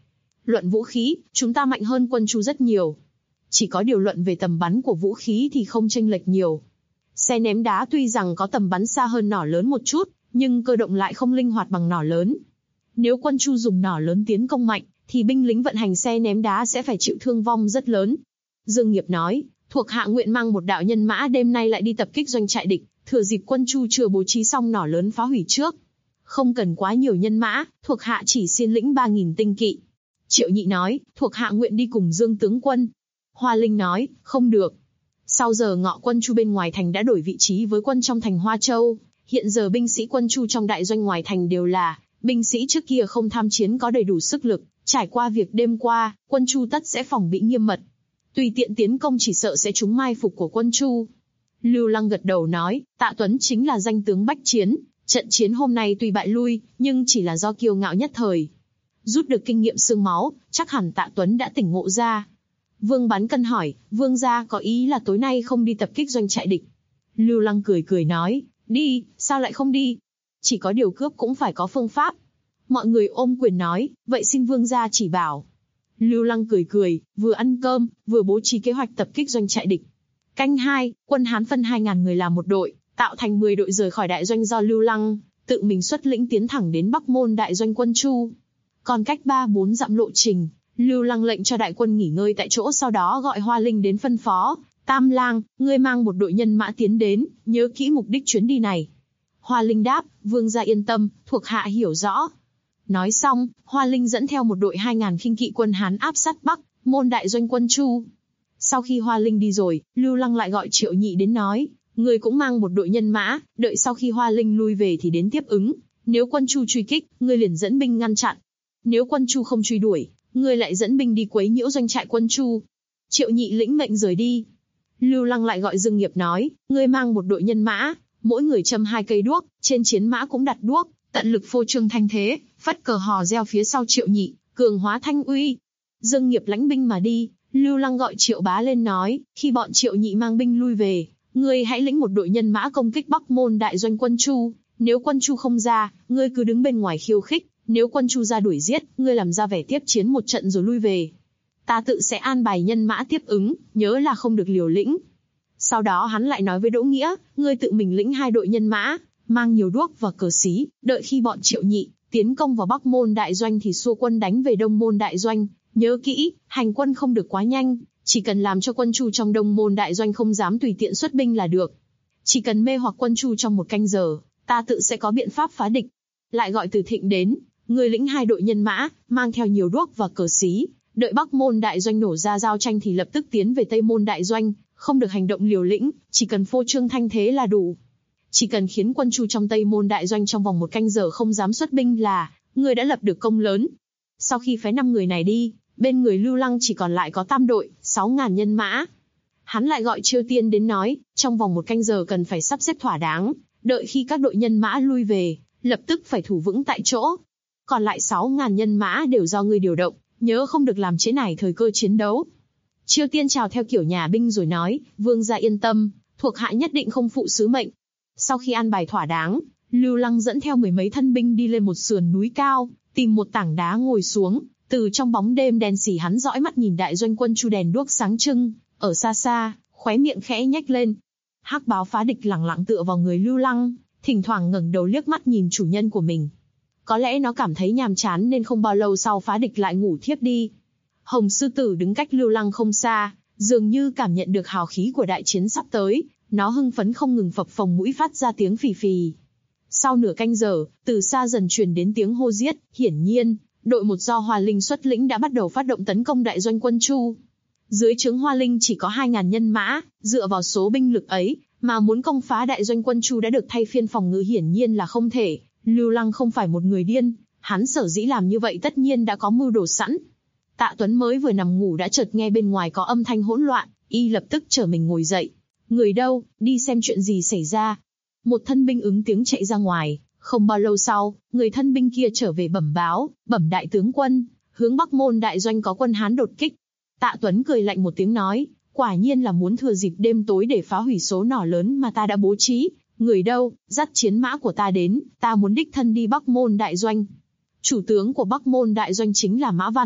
Luận vũ khí, chúng ta mạnh hơn quân Chu rất nhiều. Chỉ có điều luận về tầm bắn của vũ khí thì không chênh lệch nhiều. Xe ném đá tuy rằng có tầm bắn xa hơn nỏ lớn một chút, nhưng cơ động lại không linh hoạt bằng nỏ lớn. Nếu quân Chu dùng nỏ lớn tiến công mạnh, thì binh lính vận hành xe ném đá sẽ phải chịu thương vong rất lớn. Dương Nghiệp nói, thuộc hạ nguyện mang một đạo nhân mã đêm nay lại đi tập kích doanh trại địch, thừa dịp quân Chu chưa bố trí xong nỏ lớn phá hủy trước. Không cần quá nhiều nhân mã, thuộc hạ chỉ xin lĩnh 3.000 tinh kỵ. Triệu Nhị nói, thuộc hạ nguyện đi cùng Dương tướng quân. Hoa Linh nói, không được. Sau giờ ngọ quân Chu bên ngoài thành đã đổi vị trí với quân trong thành Hoa Châu. Hiện giờ binh sĩ quân Chu trong đại doanh ngoài thành đều là binh sĩ trước kia không tham chiến có đầy đủ sức lực. Trải qua việc đêm qua, quân Chu tất sẽ phòng bị nghiêm mật. Tùy tiện tiến công chỉ sợ sẽ trúng mai phục của quân Chu. Lưu Lăng gật đầu nói, Tạ Tuấn chính là danh tướng bách chiến. Trận chiến hôm nay tuy bại lui, nhưng chỉ là do kiêu ngạo nhất thời. Rút được kinh nghiệm xương máu, chắc hẳn Tạ Tuấn đã tỉnh ngộ ra. Vương Bán Cân hỏi, Vương gia có ý là tối nay không đi tập kích doanh trại địch. Lưu Lăng cười cười nói, đi, sao lại không đi? Chỉ có điều cướp cũng phải có phương pháp. Mọi người ôm quyền nói, vậy xin Vương gia chỉ bảo. Lưu Lăng cười cười, vừa ăn cơm, vừa bố trí kế hoạch tập kích doanh trại địch. Canh 2, quân Hán phân 2.000 người làm một đội, tạo thành 10 đội rời khỏi đại doanh do Lưu Lăng tự mình xuất lĩnh tiến thẳng đến Bắc Môn đại doanh quân Chu. Còn cách 3-4 dặm lộ trình, Lưu Lăng lệnh cho đại quân nghỉ ngơi tại chỗ, sau đó gọi Hoa Linh đến phân phó, Tam Lang, ngươi mang một đội nhân mã tiến đến, nhớ kỹ mục đích chuyến đi này. Hoa Linh đáp, Vương gia yên tâm, thuộc hạ hiểu rõ. Nói xong, Hoa Linh dẫn theo một đội 2.000 khinh kỵ quân Hán áp sát Bắc Môn đại doanh quân Chu. Sau khi Hoa Linh đi rồi, Lưu Lăng lại gọi Triệu Nhị đến nói, ngươi cũng mang một đội nhân mã, đợi sau khi Hoa Linh lui về thì đến tiếp ứng. Nếu quân Chu truy kích, ngươi liền dẫn binh ngăn chặn. Nếu quân Chu không truy đuổi, ngươi lại dẫn binh đi quấy nhiễu doanh trại quân Chu. Triệu Nhị lĩnh mệnh rời đi. Lưu Lăng lại gọi Dương Nghiệp nói, ngươi mang một đội nhân mã, mỗi người châm 2 cây đuốc, trên chiến mã cũng đặt đuốc, tận lực phô trương thanh thế, phất cờ hò reo phía sau Triệu Nhị, cường hóa thanh uy. Dương Nghiệp lãnh binh mà đi. Lưu Lăng gọi Triệu Bá lên nói, khi bọn Triệu Nhị mang binh lui về, ngươi hãy lĩnh một đội nhân mã công kích Bắc Môn đại doanh quân Chu. Nếu quân Chu không ra, ngươi cứ đứng bên ngoài khiêu khích. Nếu quân Chu ra đuổi giết, ngươi làm ra vẻ tiếp chiến một trận rồi lui về. Ta tự sẽ an bài nhân mã tiếp ứng, nhớ là không được liều lĩnh. Sau đó hắn lại nói với Đỗ Nghĩa, ngươi tự mình lĩnh 2 đội nhân mã, mang nhiều đuốc và cờ xí, đợi khi bọn Triệu Nhị tiến công vào Bắc Môn đại doanh thì xua quân đánh về Đông Môn đại doanh. Nhớ kỹ, hành quân không được quá nhanh, chỉ cần làm cho quân Chu trong Đông Môn đại doanh không dám tùy tiện xuất binh là được. Chỉ cần mê hoặc quân Chu trong 1 canh giờ, ta tự sẽ có biện pháp phá địch. Lại gọi Từ Thịnh đến, người lĩnh 2 đội nhân mã, mang theo nhiều đuốc và cờ xí, đợi Bắc Môn đại doanh nổ ra giao tranh thì lập tức tiến về Tây Môn đại doanh, không được hành động liều lĩnh, chỉ cần phô trương thanh thế là đủ. Chỉ cần khiến quân Chu trong Tây Môn đại doanh trong vòng 1 canh giờ không dám xuất binh là, người đã lập được công lớn. Sau khi phái 5 người này đi, bên người Lưu Lăng chỉ còn lại có tam đội, 6.000 nhân mã. Hắn lại gọi Chiêu Tiên đến nói, trong vòng 1 canh giờ cần phải sắp xếp thỏa đáng, đợi khi các đội nhân mã lui về, lập tức phải thủ vững tại chỗ. Còn lại 6.000 nhân mã đều do ngươi điều động, nhớ không được làm trễ nải thời cơ chiến đấu. Chiêu Tiên chào theo kiểu nhà binh rồi nói, Vương gia yên tâm, thuộc hạ nhất định không phụ sứ mệnh. Sau khi an bài thỏa đáng, Lưu Lăng dẫn theo 10 mấy thân binh đi lên một sườn núi cao, tìm một tảng đá ngồi xuống. Từ trong bóng đêm đen sì hắn dõi mắt nhìn đại doanh quân Chu đèn đuốc sáng trưng, ở xa xa, khóe miệng khẽ nhếch lên. Hắc Báo phá địch lẳng lặng tựa vào người Lưu Lăng, thỉnh thoảng ngẩng đầu liếc mắt nhìn chủ nhân của mình. Có lẽ nó cảm thấy nhàm chán nên không bao lâu sau phá địch lại ngủ thiếp đi. Hồng Sư Tử đứng cách Lưu Lăng không xa, dường như cảm nhận được hào khí của đại chiến sắp tới, nó hưng phấn không ngừng phập phồng mũi phát ra tiếng phì phì. Sau nửa canh giờ, từ xa dần truyền đến tiếng hô giết, hiển nhiên, đội 1 do Hoa Linh xuất lĩnh đã bắt đầu phát động tấn công đại doanh quân Chu. Dưới trướng Hoa Linh chỉ có 2.000 nhân mã, dựa vào số binh lực ấy, mà muốn công phá đại doanh quân Chu đã được thay phiên phòng ngự hiển nhiên là không thể. Lưu Lăng không phải một người điên, hắn sở dĩ làm như vậy tất nhiên đã có mưu đồ sẵn. Tạ Tuấn mới vừa nằm ngủ đã chợt nghe bên ngoài có âm thanh hỗn loạn, y lập tức trở mình ngồi dậy. Người đâu, đi xem chuyện gì xảy ra. Một thân binh ứng tiếng chạy ra ngoài. Không bao lâu sau, người thân binh kia trở về bẩm báo, bẩm đại tướng quân, hướng Bắc Môn đại doanh có quân Hán đột kích. Tạ Tuấn cười lạnh một tiếng nói, quả nhiên là muốn thừa dịp đêm tối để phá hủy số nỏ lớn mà ta đã bố trí. Người đâu, dắt chiến mã của ta đến, ta muốn đích thân đi Bắc Môn đại doanh. Chủ tướng của Bắc Môn đại doanh chính là Mã Văn,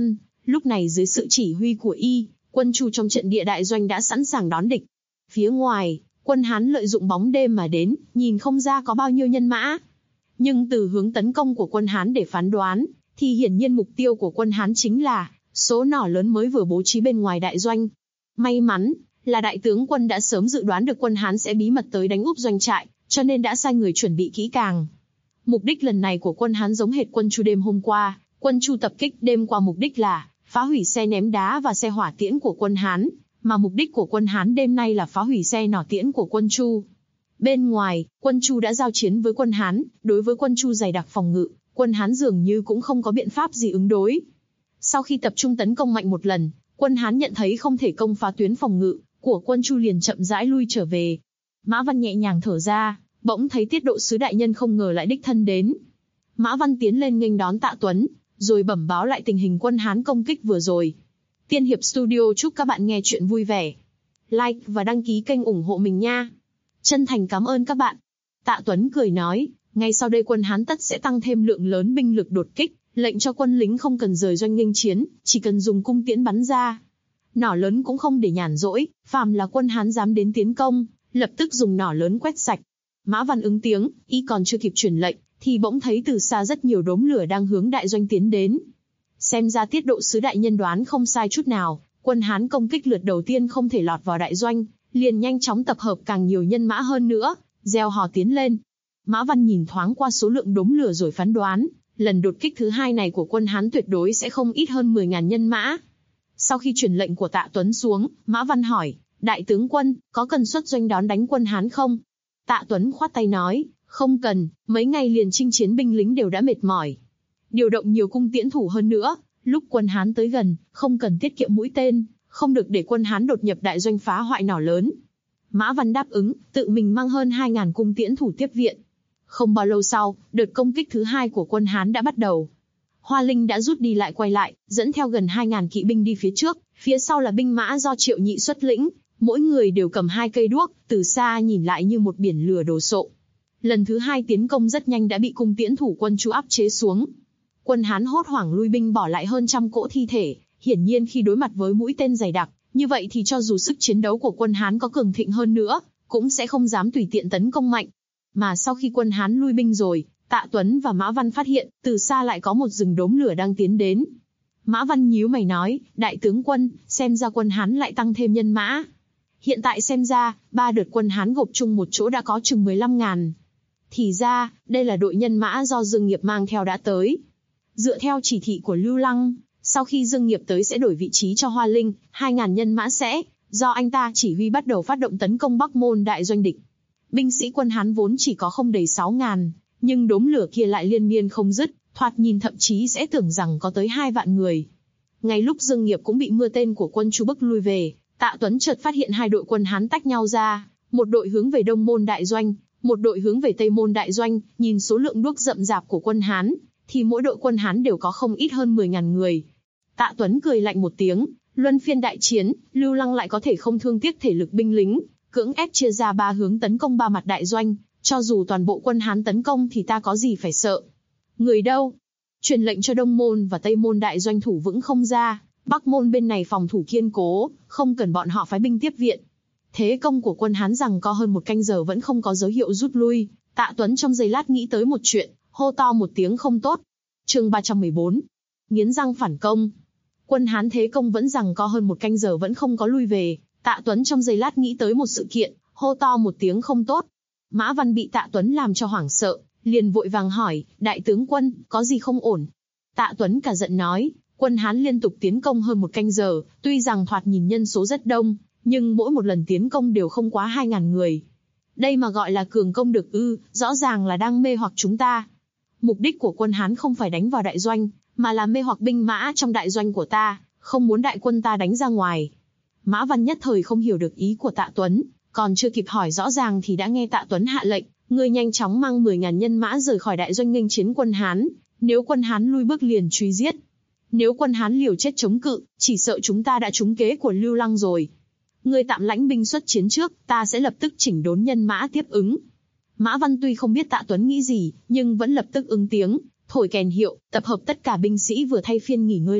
Lúc này dưới sự chỉ huy của y, quân Chu trong trận địa đại doanh đã sẵn sàng đón địch. Phía ngoài, quân Hán lợi dụng bóng đêm mà đến, nhìn không ra có bao nhiêu nhân mã. Nhưng từ hướng tấn công của quân Hán để phán đoán, thì hiển nhiên mục tiêu của quân Hán chính là số nỏ lớn mới vừa bố trí bên ngoài đại doanh. May mắn là đại tướng quân đã sớm dự đoán được quân Hán sẽ bí mật tới đánh úp doanh trại, cho nên đã sai người chuẩn bị kỹ càng. Mục đích lần này của quân Hán giống hệt quân Chu đêm hôm qua, quân Chu tập kích đêm qua mục đích là phá hủy xe ném đá và xe hỏa tiễn của quân Hán, mà mục đích của quân Hán đêm nay là phá hủy xe nỏ tiễn của quân Chu. Bên ngoài, quân Chu đã giao chiến với quân Hán, đối với quân Chu dày đặc phòng ngự, quân Hán dường như cũng không có biện pháp gì ứng đối. Sau khi tập trung tấn công mạnh một lần, quân Hán nhận thấy không thể công phá tuyến phòng ngự của quân Chu liền chậm rãi lui trở về. Mã Văn nhẹ nhàng thở ra, bỗng thấy Tiết Độ sứ đại nhân không ngờ lại đích thân đến. Mã Văn tiến lên nghênh đón Tạ Tuấn, rồi bẩm báo lại tình hình quân Hán công kích vừa rồi. Tiên Hiệp Studio chúc các bạn nghe chuyện vui vẻ. Like và đăng ký kênh ủng hộ mình nha. Chân thành cảm ơn các bạn. Tạ Tuấn cười nói, ngay sau đây quân Hán tất sẽ tăng thêm lượng lớn binh lực đột kích, lệnh cho quân lính không cần rời doanh nghênh chiến, chỉ cần dùng cung tiễn bắn ra. Nỏ lớn cũng không để nhàn rỗi, phàm là quân Hán dám đến tiến công, lập tức dùng nỏ lớn quét sạch. Mã Văn ứng tiếng, y còn chưa kịp truyền lệnh, thì bỗng thấy từ xa rất nhiều đốm lửa đang hướng đại doanh tiến đến. Xem ra Tiết Độ sứ đại nhân đoán không sai chút nào, quân Hán công kích lượt đầu tiên không thể lọt vào đại doanh, liền nhanh chóng tập hợp càng nhiều nhân mã hơn nữa, reo hò tiến lên. Mã Văn nhìn thoáng qua số lượng đốm lửa rồi phán đoán, lần đột kích thứ hai này của quân Hán tuyệt đối sẽ không ít hơn 10.000 nhân mã. Sau khi truyền lệnh của Tạ Tuấn xuống, Mã Văn hỏi, đại tướng quân, có cần xuất doanh đón đánh quân Hán không? Tạ Tuấn khoát tay nói, không cần, mấy ngày liền chinh chiến binh lính đều đã mệt mỏi. Điều động nhiều cung tiễn thủ hơn nữa, lúc quân Hán tới gần, không cần tiết kiệm mũi tên, không được để quân Hán đột nhập đại doanh phá hoại nỏ lớn. Mã Văn đáp ứng, tự mình mang hơn 2.000 cung tiễn thủ tiếp viện. Không bao lâu sau, đợt công kích thứ hai của quân Hán đã bắt đầu. Hoa Linh đã rút đi lại quay lại, dẫn theo gần 2.000 kỵ binh đi phía trước, phía sau là binh mã do Triệu Nhị xuất lĩnh, mỗi người đều cầm 2 cây đuốc, từ xa nhìn lại như một biển lửa đổ sộ. Lần thứ hai tiến công rất nhanh đã bị cung tiễn thủ quân Chu áp chế xuống. Quân Hán hốt hoảng lui binh bỏ lại hơn 100 cỗ thi thể, hiển nhiên khi đối mặt với mũi tên dày đặc, như vậy thì cho dù sức chiến đấu của quân Hán có cường thịnh hơn nữa, cũng sẽ không dám tùy tiện tấn công mạnh. Mà sau khi quân Hán lui binh rồi, Tạ Tuấn và Mã Văn phát hiện, từ xa lại có một rừng đốm lửa đang tiến đến. Mã Văn nhíu mày nói, đại tướng quân, xem ra quân Hán lại tăng thêm nhân mã. Hiện tại xem ra, 3 đợt quân Hán gộp chung một chỗ đã có chừng 15.000. Thì ra, đây là đội nhân mã do Dương Nghiệp mang theo đã tới. Dựa theo chỉ thị của Lưu Lăng, sau khi Dương Nghiệp tới sẽ đổi vị trí cho Hoa Linh, 2.000 nhân mã sẽ do anh ta chỉ huy bắt đầu phát động tấn công Bắc Môn đại doanh địch. Binh sĩ quân Hán vốn chỉ có không đầy 6.000, nhưng đốm lửa kia lại liên miên không dứt, thoạt nhìn thậm chí sẽ tưởng rằng có tới 2 vạn người. Ngay lúc Dương Nghiệp cũng bị mưa tên của quân Chu bức lui về, Tạ Tuấn chợt phát hiện 2 đội quân Hán tách nhau ra, một đội hướng về Đông Môn đại doanh, một đội hướng về Tây Môn đại doanh. Nhìn số lượng đuốc rậm rạp của quân Hán, thì mỗi đội quân Hán đều có không ít hơn 10.000 người. Tạ Tuấn cười lạnh một tiếng, luân phiên đại chiến, Lưu Lăng lại có thể không thương tiếc thể lực binh lính, cưỡng ép chia ra 3 hướng tấn công 3 mặt đại doanh, cho dù toàn bộ quân Hán tấn công thì ta có gì phải sợ. Người đâu? Truyền lệnh cho Đông Môn và Tây Môn đại doanh thủ vững không ra, Bắc Môn bên này phòng thủ kiên cố, không cần bọn họ phái binh tiếp viện. Thế công của quân Hán giằng co hơn 1 canh giờ vẫn không có dấu hiệu rút lui. Tạ Tuấn trong giây lát nghĩ tới một chuyện, hô to một tiếng không tốt. Chương 314. Nghiến răng phản công. Quân Hán thế công vẫn giằng co hơn 1 canh giờ vẫn không có lui về. Tạ Tuấn trong giây lát nghĩ tới một sự kiện, hô to một tiếng không tốt. Mã Văn bị Tạ Tuấn làm cho hoảng sợ, liền vội vàng hỏi, đại tướng quân, có gì không ổn? Tạ Tuấn cả giận nói, quân Hán liên tục tiến công hơn 1 canh giờ, tuy rằng thoạt nhìn nhân số rất đông, nhưng mỗi một lần tiến công đều không quá 2.000 người. Đây mà gọi là cường công được ư? Rõ ràng là đang mê hoặc chúng ta. Mục đích của quân Hán không phải đánh vào đại doanh, mà là mê hoặc binh mã trong đại doanh của ta, không muốn đại quân ta đánh ra ngoài. Mã Văn nhất thời không hiểu được ý của Tạ Tuấn, còn chưa kịp hỏi rõ ràng thì đã nghe Tạ Tuấn hạ lệnh, ngươi nhanh chóng mang 10.000 nhân mã rời khỏi đại doanh nghênh chiến quân Hán, nếu quân Hán lui bước liền truy giết. Nếu quân Hán liều chết chống cự, chỉ sợ chúng ta đã trúng kế của Lưu Lăng rồi. Ngươi tạm lãnh binh xuất chiến trước, ta sẽ lập tức chỉnh đốn nhân mã tiếp ứng. Mã Văn tuy không biết Tạ Tuấn nghĩ gì, nhưng vẫn lập tức ứng tiếng, thổi kèn hiệu, tập hợp tất cả binh sĩ vừa thay phiên nghỉ ngơi lại,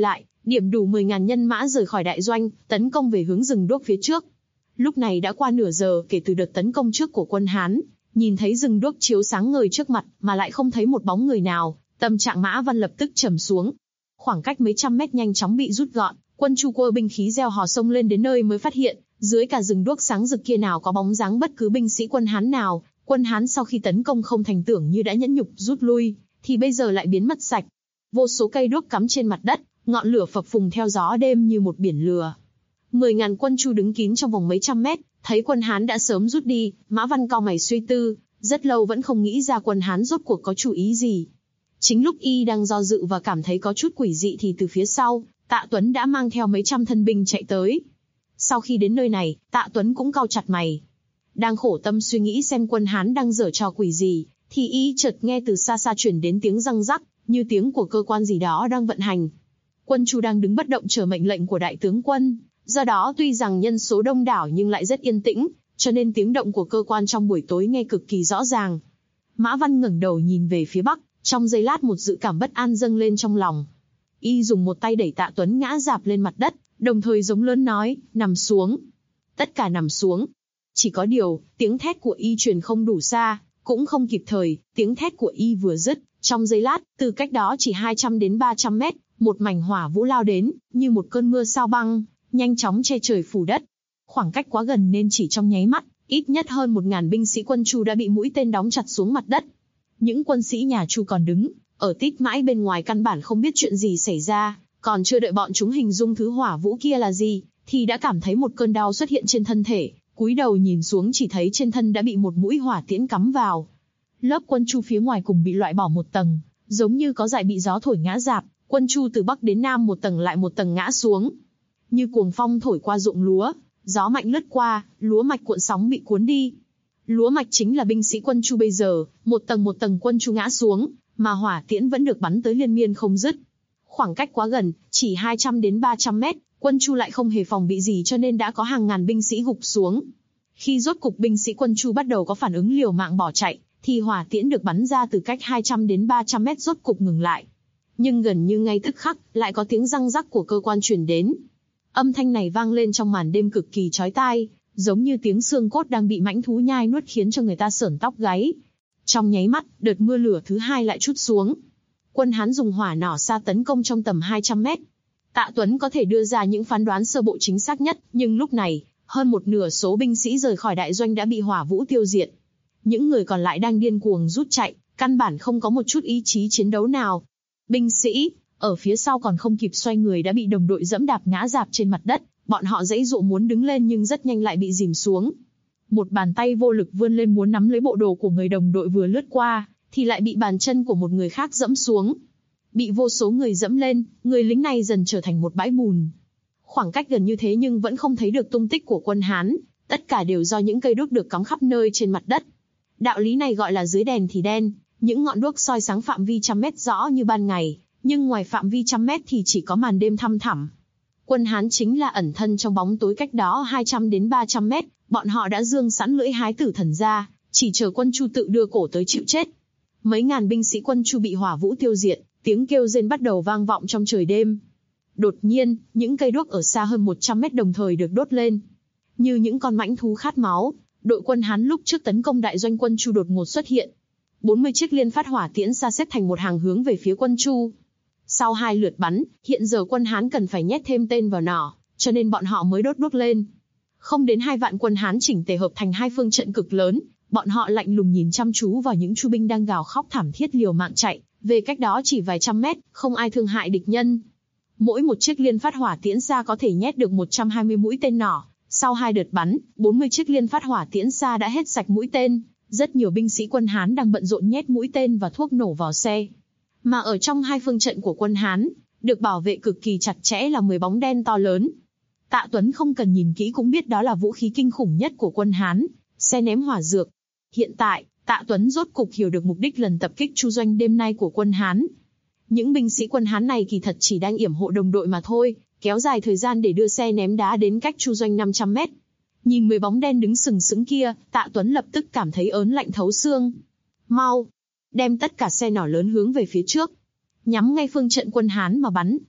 điểm đủ 10.000 nhân mã rời khỏi đại doanh, tấn công về hướng rừng đuốc phía trước. Lúc này đã qua nửa giờ kể từ đợt tấn công trước của quân Hán, nhìn thấy rừng đuốc chiếu sáng ngời trước mặt mà lại không thấy một bóng người nào, tâm trạng Mã Văn lập tức trầm xuống. Khoảng cách mấy trăm mét nhanh chóng bị rút gọn, quân Chu quơ binh khí reo hò xông lên đến nơi mới phát hiện, dưới cả rừng đuốc sáng rực kia nào có bóng dáng bất cứ binh sĩ quân Hán nào. Quân Hán sau khi tấn công không thành tưởng như đã nhẫn nhục rút lui, thì bây giờ lại biến mất sạch. Vô số cây đuốc cắm trên mặt đất, ngọn lửa phập phùng theo gió đêm như một biển lửa. 10.000 quân Chu đứng kín trong vòng mấy trăm mét, thấy quân Hán đã sớm rút đi, Mã Văn cau mày suy tư, rất lâu vẫn không nghĩ ra quân Hán rốt cuộc có chủ ý gì. Chính lúc y đang do dự và cảm thấy có chút quỷ dị thì từ phía sau, Tạ Tuấn đã mang theo mấy trăm thân binh chạy tới. Sau khi đến nơi này, Tạ Tuấn cũng cau chặt mày. Đang khổ tâm suy nghĩ xem quân Hán đang giở trò quỷ gì, thì y chợt nghe từ xa xa chuyển đến tiếng răng rắc, như tiếng của cơ quan gì đó đang vận hành. Quân Chu đang đứng bất động chờ mệnh lệnh của đại tướng quân, do đó tuy rằng nhân số đông đảo nhưng lại rất yên tĩnh, cho nên tiếng động của cơ quan trong buổi tối nghe cực kỳ rõ ràng. Mã Văn ngẩng đầu nhìn về phía bắc, trong giây lát một dự cảm bất an dâng lên trong lòng. Y dùng một tay đẩy Tạ Tuấn ngã rạp lên mặt đất, đồng thời giống lớn nói, nằm xuống. Tất cả nằm xuống. Chỉ có điều, tiếng thét của y truyền không đủ xa, cũng không kịp thời, tiếng thét của y vừa dứt, trong giây lát, từ cách đó chỉ 200 đến 300 mét, một mảnh hỏa vũ lao đến, như một cơn mưa sao băng, nhanh chóng che trời phủ đất. Khoảng cách quá gần nên chỉ trong nháy mắt, ít nhất hơn 1.000 binh sĩ quân Chu đã bị mũi tên đóng chặt xuống mặt đất. Những quân sĩ nhà Chu còn đứng, ở tít mãi bên ngoài căn bản không biết chuyện gì xảy ra, còn chưa đợi bọn chúng hình dung thứ hỏa vũ kia là gì, thì đã cảm thấy một cơn đau xuất hiện trên thân thể, cúi đầu nhìn xuống chỉ thấy trên thân đã bị một mũi hỏa tiễn cắm vào. Lớp quân Chu phía ngoài cùng bị loại bỏ một tầng, giống như có dại bị gió thổi ngã rạp, quân Chu từ bắc đến nam một tầng lại một tầng ngã xuống. Như cuồng phong thổi qua ruộng lúa, gió mạnh lướt qua, lúa mạch cuộn sóng bị cuốn đi. Lúa mạch chính là binh sĩ quân Chu bây giờ, một tầng quân Chu ngã xuống, mà hỏa tiễn vẫn được bắn tới liên miên không dứt. Khoảng cách quá gần, chỉ 200 đến 300 mét, quân Chu lại không hề phòng bị gì cho nên đã có hàng ngàn binh sĩ gục xuống. Khi rốt cục binh sĩ quân Chu bắt đầu có phản ứng liều mạng bỏ chạy, thì hỏa tiễn được bắn ra từ cách 200 đến 300 mét rốt cục ngừng lại. Nhưng gần như ngay tức khắc, lại có tiếng răng rắc của cơ quan truyền đến. Âm thanh này vang lên trong màn đêm cực kỳ chói tai, giống như tiếng xương cốt đang bị mãnh thú nhai nuốt khiến cho người ta sởn tóc gáy. Trong nháy mắt, đợt mưa lửa thứ hai lại trút xuống. Quân Hán dùng hỏa nỏ xa tấn công trong tầm 200 mét. Tạ Tuấn có thể đưa ra những phán đoán sơ bộ chính xác nhất, nhưng lúc này, hơn một nửa số binh sĩ rời khỏi đại doanh đã bị hỏa vũ tiêu diệt. Những người còn lại đang điên cuồng rút chạy, căn bản không có một chút ý chí chiến đấu nào. Binh sĩ ở phía sau còn không kịp xoay người đã bị đồng đội dẫm đạp ngã rạp trên mặt đất, bọn họ giãy giụa muốn đứng lên nhưng rất nhanh lại bị dìm xuống. Một bàn tay vô lực vươn lên muốn nắm lấy bộ đồ của người đồng đội vừa lướt qua, thì lại bị bàn chân của một người khác dẫm xuống. Bị vô số người dẫm lên, người lính này dần trở thành một bãi bùn. Khoảng cách gần như thế nhưng vẫn không thấy được tung tích của quân Hán, tất cả đều do những cây đuốc được cắm khắp nơi trên mặt đất. Đạo lý này gọi là dưới đèn thì đen, những ngọn đuốc soi sáng phạm vi trăm mét rõ như ban ngày, nhưng ngoài phạm vi trăm mét thì chỉ có màn đêm thăm thẳm. Quân Hán chính là ẩn thân trong bóng tối cách đó 200 đến 300 mét, bọn họ đã giương sẵn lưỡi hái tử thần ra, chỉ chờ quân Chu tự đưa cổ tới chịu chết. Mấy ngàn binh sĩ quân Chu bị hỏa vũ tiêu diệt, tiếng kêu rên bắt đầu vang vọng trong trời đêm. Đột nhiên, những cây đuốc ở xa hơn 100 mét đồng thời được đốt lên. Như những con mãnh thú khát máu, đội quân Hán lúc trước tấn công đại doanh quân Chu đột ngột xuất hiện. 40 chiếc liên phát hỏa tiễn xa xếp thành một hàng hướng về phía quân Chu. Sau 2 lượt bắn, hiện giờ quân Hán cần phải nhét thêm tên vào nỏ, cho nên bọn họ mới đốt đuốc lên. Không đến 2 vạn quân Hán chỉnh tề hợp thành 2 phương trận cực lớn, bọn họ lạnh lùng nhìn chăm chú vào những Chu binh đang gào khóc thảm thiết liều mạng chạy, về cách đó chỉ vài trăm mét, không ai thương hại địch nhân. Mỗi một chiếc liên phát hỏa tiễn xa có thể nhét được 120 mũi tên nỏ, sau 2 đợt bắn, 40 chiếc liên phát hỏa tiễn xa đã hết sạch mũi tên, rất nhiều binh sĩ quân Hán đang bận rộn nhét mũi tên và thuốc nổ vào xe. Mà ở trong 2 phương trận của quân Hán, được bảo vệ cực kỳ chặt chẽ là 10 bóng đen to lớn. Tạ Tuấn không cần nhìn kỹ cũng biết đó là vũ khí kinh khủng nhất của quân Hán, xe ném hỏa dược. Hiện tại, Tạ Tuấn rốt cục hiểu được mục đích lần tập kích Chu doanh đêm nay của quân Hán. Những binh sĩ quân Hán này kỳ thật chỉ đang yểm hộ đồng đội mà thôi, kéo dài thời gian để đưa xe ném đá đến cách Chu doanh 500 mét. Nhìn 10 bóng đen đứng sừng sững kia, Tạ Tuấn lập tức cảm thấy ớn lạnh thấu xương. Mau, đem tất cả xe nỏ lớn hướng về phía trước, nhắm ngay phương trận quân Hán mà bắn.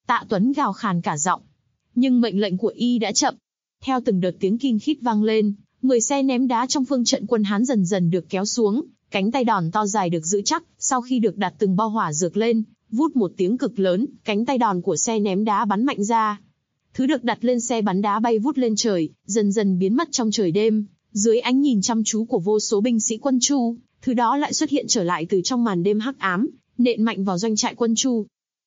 Tạ Tuấn gào khàn cả giọng. Nhưng mệnh lệnh của y đã chậm. Theo từng đợt tiếng kin khít vang lên, 10 xe ném đá trong phương trận quân Hán dần dần được kéo xuống, cánh tay đòn to dài được giữ chắc, sau khi được đặt từng bao hỏa dược lên, vút một tiếng cực lớn, cánh tay đòn của xe ném đá bắn mạnh ra. Thứ được đặt lên xe bắn đá bay vút lên trời, dần dần biến mất trong trời đêm, dưới ánh nhìn chăm chú của vô số binh sĩ quân Chu, thứ đó lại xuất hiện trở lại từ trong màn đêm hắc ám, nện mạnh vào doanh trại quân Chu.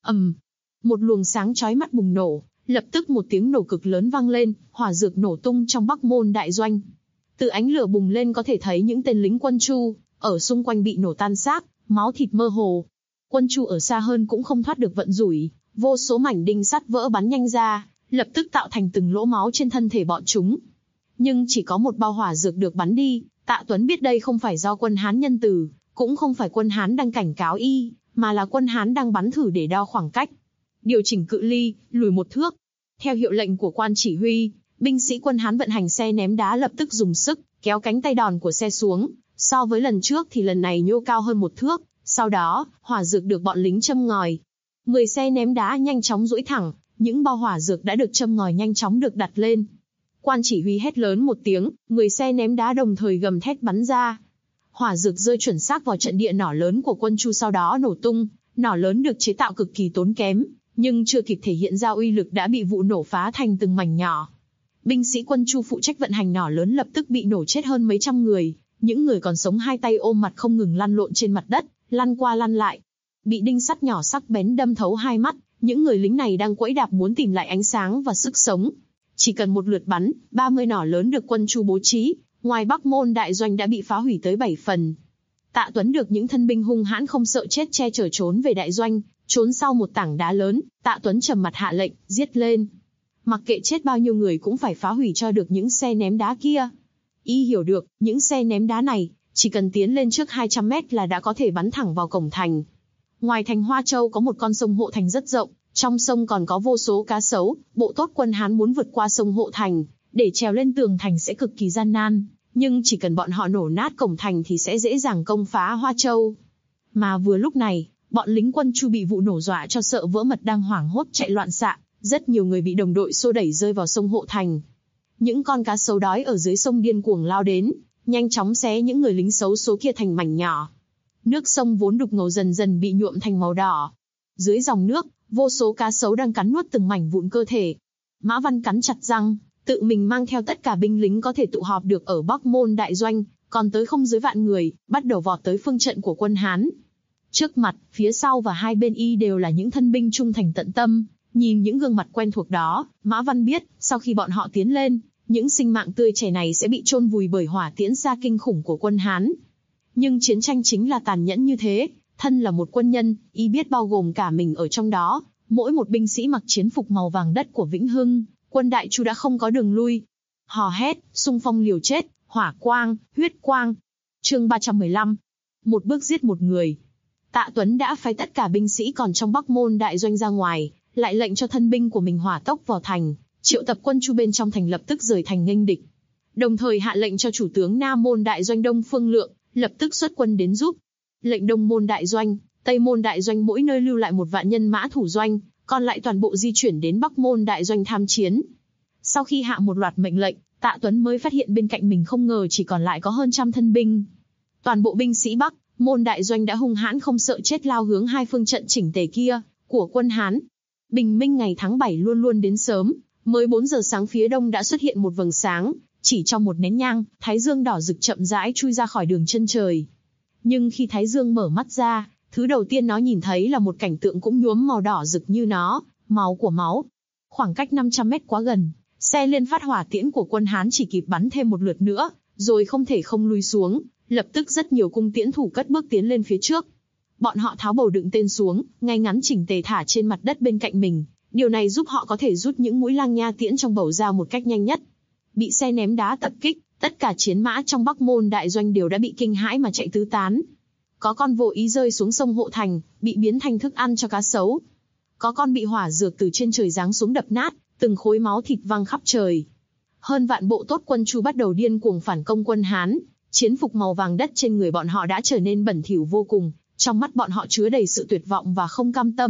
Một luồng sáng chói mắt bùng nổ, lập tức một tiếng nổ cực lớn vang lên, hỏa dược nổ tung trong Bắc Môn đại doanh. Từ ánh lửa bùng lên có thể thấy những tên lính quân Chu ở xung quanh bị nổ tan xác, máu thịt mơ hồ. Quân Chu ở xa hơn cũng không thoát được vận rủi, vô số mảnh đinh sắt vỡ bắn nhanh ra, lập tức tạo thành từng lỗ máu trên thân thể bọn chúng. Nhưng chỉ có một bao hỏa dược được bắn đi, Tạ Tuấn biết đây không phải do quân Hán nhân từ, cũng không phải quân Hán đang cảnh cáo y, mà là quân Hán đang bắn thử để đo khoảng cách. Điều chỉnh cự ly, lùi 1 thước. Theo hiệu lệnh của quan chỉ huy, binh sĩ quân Hán vận hành xe ném đá lập tức dùng sức, kéo cánh tay đòn của xe xuống. So với lần trước thì lần này nhô cao hơn 1 thước, sau đó, hỏa dược được bọn lính châm ngòi. 10 xe ném đá nhanh chóng duỗi thẳng, những bao hỏa dược đã được châm ngòi nhanh chóng được đặt lên. Quan chỉ huy hét lớn một tiếng, 10 xe ném đá đồng thời gầm thét bắn ra. Hỏa dược rơi chuẩn xác vào trận địa nỏ lớn của quân Chu sau đó nổ tung. Nỏ lớn được chế tạo cực kỳ tốn kém, nhưng chưa kịp thể hiện ra uy lực đã bị vụ nổ phá thành từng mảnh nhỏ. Binh sĩ quân Chu phụ trách vận hành nỏ lớn lập tức bị nổ chết hơn mấy trăm người, những người còn sống hai tay ôm mặt không ngừng lăn lộn trên mặt đất, lăn qua lăn lại. Bị đinh sắt nhỏ sắc bén đâm thấu hai mắt, những người lính này đang quẫy đạp muốn tìm lại ánh sáng và sức sống. Chỉ cần một lượt bắn, 30 nỏ lớn được quân Chu bố trí, ngoài Bắc Môn đại doanh đã bị phá hủy tới 7 phần. Tạ Tuấn được những thân binh hung hãn không sợ chết che chở trốn về đại doanh, trốn sau một tảng đá lớn, Tạ Tuấn trầm mặt hạ lệnh, giết lên. Mặc kệ chết bao nhiêu người cũng phải phá hủy cho được những xe ném đá kia. Y hiểu được, những xe ném đá này, chỉ cần tiến lên trước 200 mét là đã có thể bắn thẳng vào cổng thành. Ngoài thành Hoa Châu có một con sông Hộ Thành rất rộng, trong sông còn có vô số cá sấu, bộ tốt quân Hán muốn vượt qua sông Hộ Thành, để trèo lên tường thành sẽ cực kỳ gian nan, nhưng chỉ cần bọn họ nổ nát cổng thành thì sẽ dễ dàng công phá Hoa Châu. Mà vừa lúc này, bọn lính quân Chu bị vụ nổ dọa cho sợ vỡ mật đang hoảng hốt chạy loạn xạ, rất nhiều người bị đồng đội xô đẩy rơi vào sông Hộ Thành. Những con cá sấu đói ở dưới sông điên cuồng lao đến, nhanh chóng xé những người lính xấu số kia thành mảnh nhỏ. Nước sông vốn đục ngầu dần dần bị nhuộm thành màu đỏ. Dưới dòng nước, vô số cá sấu đang cắn nuốt từng mảnh vụn cơ thể. Mã Văn cắn chặt răng, tự mình mang theo tất cả binh lính có thể tụ họp được ở Bắc Môn đại doanh, còn tới không dưới vạn người, bắt đầu vọt tới phương trận của quân Hán. Trước mặt, phía sau và hai bên y đều là những thân binh trung thành tận tâm. Nhìn những gương mặt quen thuộc đó, Mã Văn biết, sau khi bọn họ tiến lên, những sinh mạng tươi trẻ này sẽ bị chôn vùi bởi hỏa tiễn xa kinh khủng của quân Hán. Nhưng chiến tranh chính là tàn nhẫn như thế, thân là một quân nhân, y biết bao gồm cả mình ở trong đó, mỗi một binh sĩ mặc chiến phục màu vàng đất của Vĩnh Hưng, quân Đại Chu đã không có đường lui. Hò hét, xung phong liều chết, hỏa quang, huyết quang. Chương 315. Một bước giết một người. Tạ Tuấn đã phái tất cả binh sĩ còn trong Bắc Môn đại doanh ra ngoài, lại lệnh cho thân binh của mình hỏa tốc vào thành, triệu tập quân Chu bên trong thành lập tức rời thành nghênh địch. Đồng thời hạ lệnh cho chủ tướng Nam Môn đại doanh Đông Phương Lượng lập tức xuất quân đến giúp. Lệnh Đông Môn đại doanh, Tây Môn đại doanh mỗi nơi lưu lại 1 vạn nhân mã thủ doanh, còn lại toàn bộ di chuyển đến Bắc Môn đại doanh tham chiến. Sau khi hạ một loạt mệnh lệnh, Tạ Tuấn mới phát hiện bên cạnh mình không ngờ chỉ còn lại có hơn trăm thân binh. Toàn bộ binh sĩ Bắc Môn đại doanh đã hung hãn không sợ chết lao hướng hai phương trận chỉnh tề kia của quân Hán. Bình minh ngày tháng 7 luôn luôn đến sớm, mới 4 giờ sáng phía đông đã xuất hiện một vầng sáng, chỉ trong một nén nhang, thái dương đỏ rực chậm rãi chui ra khỏi đường chân trời. Nhưng khi thái dương mở mắt ra, thứ đầu tiên nó nhìn thấy là một cảnh tượng cũng nhuốm màu đỏ rực như nó, máu của máu. Khoảng cách 500 mét quá gần, xe liên phát hỏa tiễn của quân Hán chỉ kịp bắn thêm một lượt nữa, rồi không thể không lui xuống, lập tức rất nhiều cung tiễn thủ cất bước tiến lên phía trước. Bọn họ tháo bầu đựng tên xuống, ngay ngắn chỉnh tề thả trên mặt đất bên cạnh mình, điều này giúp họ có thể rút những mũi lang nha tiễn trong bầu ra một cách nhanh nhất. Bị xe ném đá tập kích, tất cả chiến mã trong Bắc Môn đại doanh đều đã bị kinh hãi mà chạy tứ tán. Có con vô ý rơi xuống sông Hộ Thành, bị biến thành thức ăn cho cá sấu. Có con bị hỏa dược từ trên trời giáng xuống đập nát, từng khối máu thịt văng khắp trời. Hơn vạn bộ tốt quân Chu bắt đầu điên cuồng phản công quân Hán, chiến phục màu vàng đất trên người bọn họ đã trở nên bẩn thỉu vô cùng, trong mắt bọn họ chứa đầy sự tuyệt vọng và không cam tâm,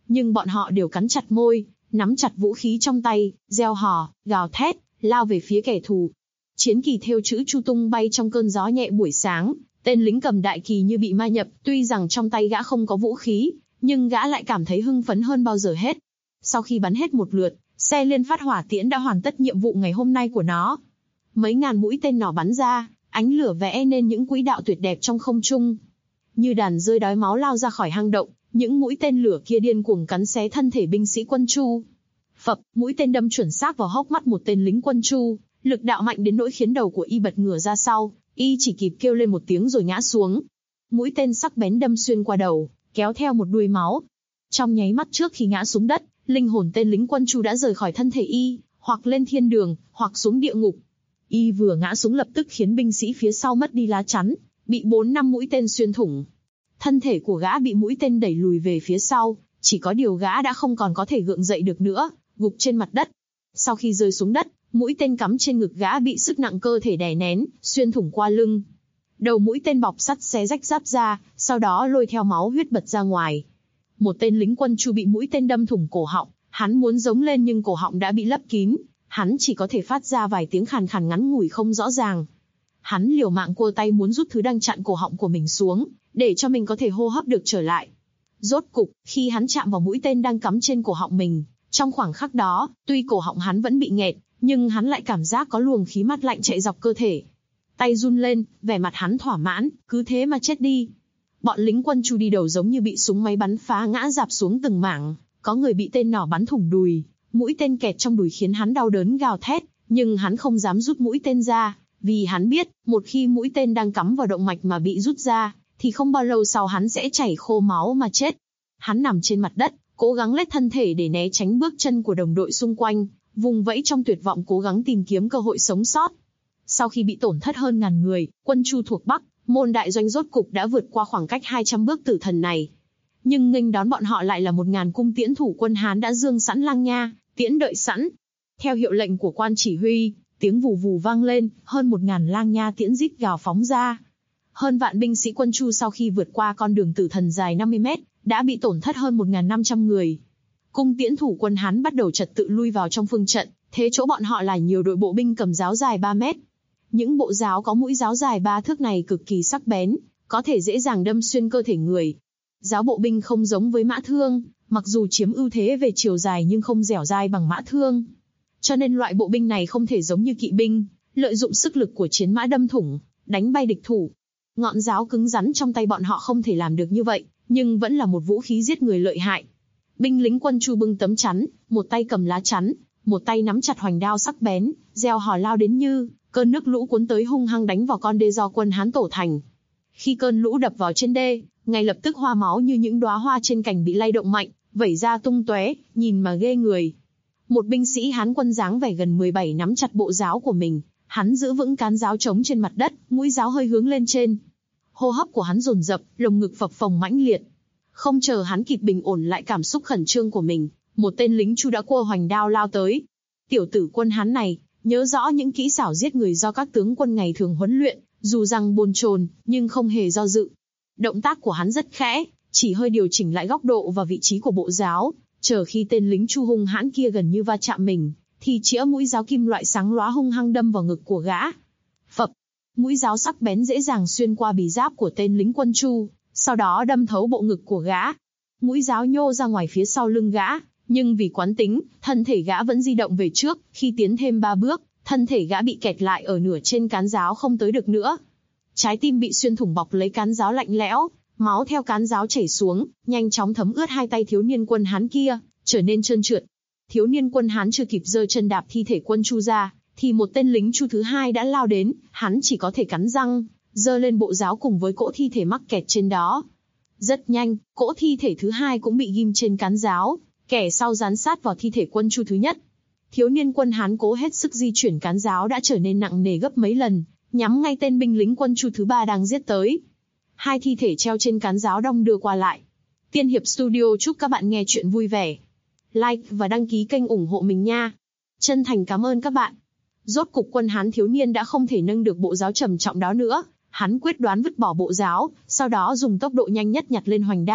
nhưng bọn họ đều cắn chặt môi, nắm chặt vũ khí trong tay, reo hò, gào thét, lao về phía kẻ thù. Chiến kỳ thêu chữ Chu tung bay trong cơn gió nhẹ buổi sáng, tên lính cầm đại kỳ như bị ma nhập, tuy rằng trong tay gã không có vũ khí, nhưng gã lại cảm thấy hưng phấn hơn bao giờ hết. Sau khi bắn hết một lượt, xe liên phát hỏa tiễn đã hoàn tất nhiệm vụ ngày hôm nay của nó. Mấy ngàn mũi tên nỏ bắn ra, ánh lửa vẽ nên những quỹ đạo tuyệt đẹp trong không trung. Như đàn dơi đói máu lao ra khỏi hang động, những mũi tên lửa kia điên cuồng cắn xé thân thể binh sĩ quân Chu. Phập, mũi tên đâm chuẩn xác vào hốc mắt một tên lính quân Chu, lực đạo mạnh đến nỗi khiến đầu của y bật ngửa ra sau, y chỉ kịp kêu lên một tiếng rồi ngã xuống. Mũi tên sắc bén đâm xuyên qua đầu, kéo theo một đuôi máu. Trong nháy mắt trước khi ngã xuống đất, linh hồn tên lính quân Chu đã rời khỏi thân thể y, hoặc lên thiên đường, hoặc xuống địa ngục. Y vừa ngã xuống lập tức khiến binh sĩ phía sau mất đi lá chắn, bị 4-5 mũi tên xuyên thủng. Thân thể của gã bị mũi tên đẩy lùi về phía sau, chỉ có điều gã đã không còn có thể gượng dậy được nữa, gục trên mặt đất. Sau khi rơi xuống đất, mũi tên cắm trên ngực gã bị sức nặng cơ thể đè nén, xuyên thủng qua lưng. Đầu mũi tên bọc sắt xé rách giáp ra, sau đó lôi theo máu huyết bật ra ngoài. Một tên lính quân Chu bị mũi tên đâm thủng cổ họng, hắn muốn giống lên nhưng cổ họng đã bị lấp kín, hắn chỉ có thể phát ra vài tiếng khàn khàn ngắn ngủi không rõ ràng. Hắn liều mạng cua tay muốn rút thứ đang chặn cổ họng của mình xuống, để cho mình có thể hô hấp được trở lại. Rốt cục, khi hắn chạm vào mũi tên đang cắm trên cổ họng mình, trong khoảng khắc đó, tuy cổ họng hắn vẫn bị nghẹt, nhưng hắn lại cảm giác có luồng khí mát lạnh chạy dọc cơ thể. Tay run lên, vẻ mặt hắn thỏa mãn, cứ thế mà chết đi. Bọn lính quân Chu đi đầu giống như bị súng máy bắn phá ngã rạp xuống từng mảng, có người bị tên nỏ bắn thủng đùi, mũi tên kẹt trong đùi khiến hắn đau đớn gào thét, nhưng hắn không dám rút mũi tên ra, vì hắn biết, một khi mũi tên đang cắm vào động mạch mà bị rút ra, thì không bao lâu sau hắn sẽ chảy khô máu mà chết. Hắn nằm trên mặt đất, cố gắng lết thân thể để né tránh bước chân của đồng đội xung quanh, vùng vẫy trong tuyệt vọng cố gắng tìm kiếm cơ hội sống sót. Sau khi bị tổn thất hơn 1000 người, quân Chu thuộc Bắc, Môn đại doanh rốt cục đã vượt qua khoảng cách 200 bước tử thần này. Nhưng nghênh đón bọn họ lại là 1000 cung tiễn thủ quân Hán đã dương sẵn lang nha, tiễn đợi sẵn. Theo hiệu lệnh của quan chỉ huy, tiếng vù vù vang lên, hơn 1000 lang nha tiễn rít gào phóng ra. Hơn vạn binh sĩ quân Chu sau khi vượt qua con đường tử thần dài 50 mét, đã bị tổn thất hơn 1500 người. Cung tiễn thủ quân Hán bắt đầu trật tự lui vào trong phương trận, thế chỗ bọn họ là nhiều đội bộ binh cầm giáo dài 3 mét. Những bộ giáo có mũi giáo dài 3 thước này cực kỳ sắc bén, có thể dễ dàng đâm xuyên cơ thể người. Giáo bộ binh không giống với mã thương, mặc dù chiếm ưu thế về chiều dài nhưng không dẻo dai bằng mã thương. Cho nên loại bộ binh này không thể giống như kỵ binh, lợi dụng sức lực của chiến mã đâm thủng, đánh bay địch thủ. Ngọn giáo cứng rắn trong tay bọn họ không thể làm được như vậy, nhưng vẫn là một vũ khí giết người lợi hại. Binh lính quân Chu bưng tấm chắn, một tay cầm lá chắn, một tay nắm chặt hoành đao sắc bén, reo hò lao đến như cơn nước lũ cuốn tới hung hăng đánh vào con đê do quân Hán tổ thành. Khi cơn lũ đập vào trên đê, ngay lập tức hoa máu như những đóa hoa trên cành bị lay động mạnh, vẩy ra tung tóe, nhìn mà ghê người. Một binh sĩ Hán quân dáng vẻ gần 17 nắm chặt bộ giáo của mình, hắn giữ vững cán giáo trống trên mặt đất, mũi giáo hơi hướng lên trên. Hô hấp của hắn dồn dập, lồng ngực phập phồng mãnh liệt. Không chờ hắn kịp bình ổn lại cảm xúc khẩn trương của mình, một tên lính Chu đã cua hoành đao lao tới. Tiểu tử quân Hán này nhớ rõ những kỹ xảo giết người do các tướng quân ngày thường huấn luyện, dù rằng bồn chồn nhưng không hề do dự. Động tác của hắn rất khẽ, chỉ hơi điều chỉnh lại góc độ và vị trí của bộ giáo, chờ khi tên lính Chu hung hãn kia gần như va chạm mình, thì chĩa mũi giáo kim loại sáng lóa hung hăng đâm vào ngực của gã. Phập, mũi giáo sắc bén dễ dàng xuyên qua bì giáp của tên lính quân Chu, sau đó đâm thấu bộ ngực của gã. Mũi giáo nhô ra ngoài phía sau lưng gã, nhưng vì quán tính, thân thể gã vẫn di động về trước, khi tiến thêm 3 bước, thân thể gã bị kẹt lại ở nửa trên cán giáo không tới được nữa. Trái tim bị xuyên thủng bọc lấy cán giáo lạnh lẽo, máu theo cán giáo chảy xuống, nhanh chóng thấm ướt hai tay thiếu niên quân Hán kia, trở nên trơn trượt. Thiếu niên quân Hán chưa kịp giơ chân đạp thi thể quân Chu ra, thì một tên lính Chu thứ hai đã lao đến, hắn chỉ có thể cắn răng, giơ lên bộ giáo cùng với cỗ thi thể mắc kẹt trên đó. Rất nhanh, cỗ thi thể thứ hai cũng bị ghim trên cán giáo, kẻ sau dán sát vào thi thể quân Chu thứ nhất. Thiếu niên quân Hán cố hết sức di chuyển cán giáo đã trở nên nặng nề gấp mấy lần, nhắm ngay tên binh lính quân Chu thứ ba đang giết tới. Hai thi thể treo trên cán giáo đong đưa qua lại. Tiên Hiệp Studio chúc các bạn nghe chuyện vui vẻ. Like và đăng ký kênh ủng hộ mình nha. Chân thành cảm ơn các bạn. Rốt cục quân Hán thiếu niên đã không thể nâng được bộ giáo trầm trọng đó nữa. Hắn quyết đoán vứt bỏ bộ giáo, sau đó dùng tốc độ nhanh nhất nhặt lên hoành đao,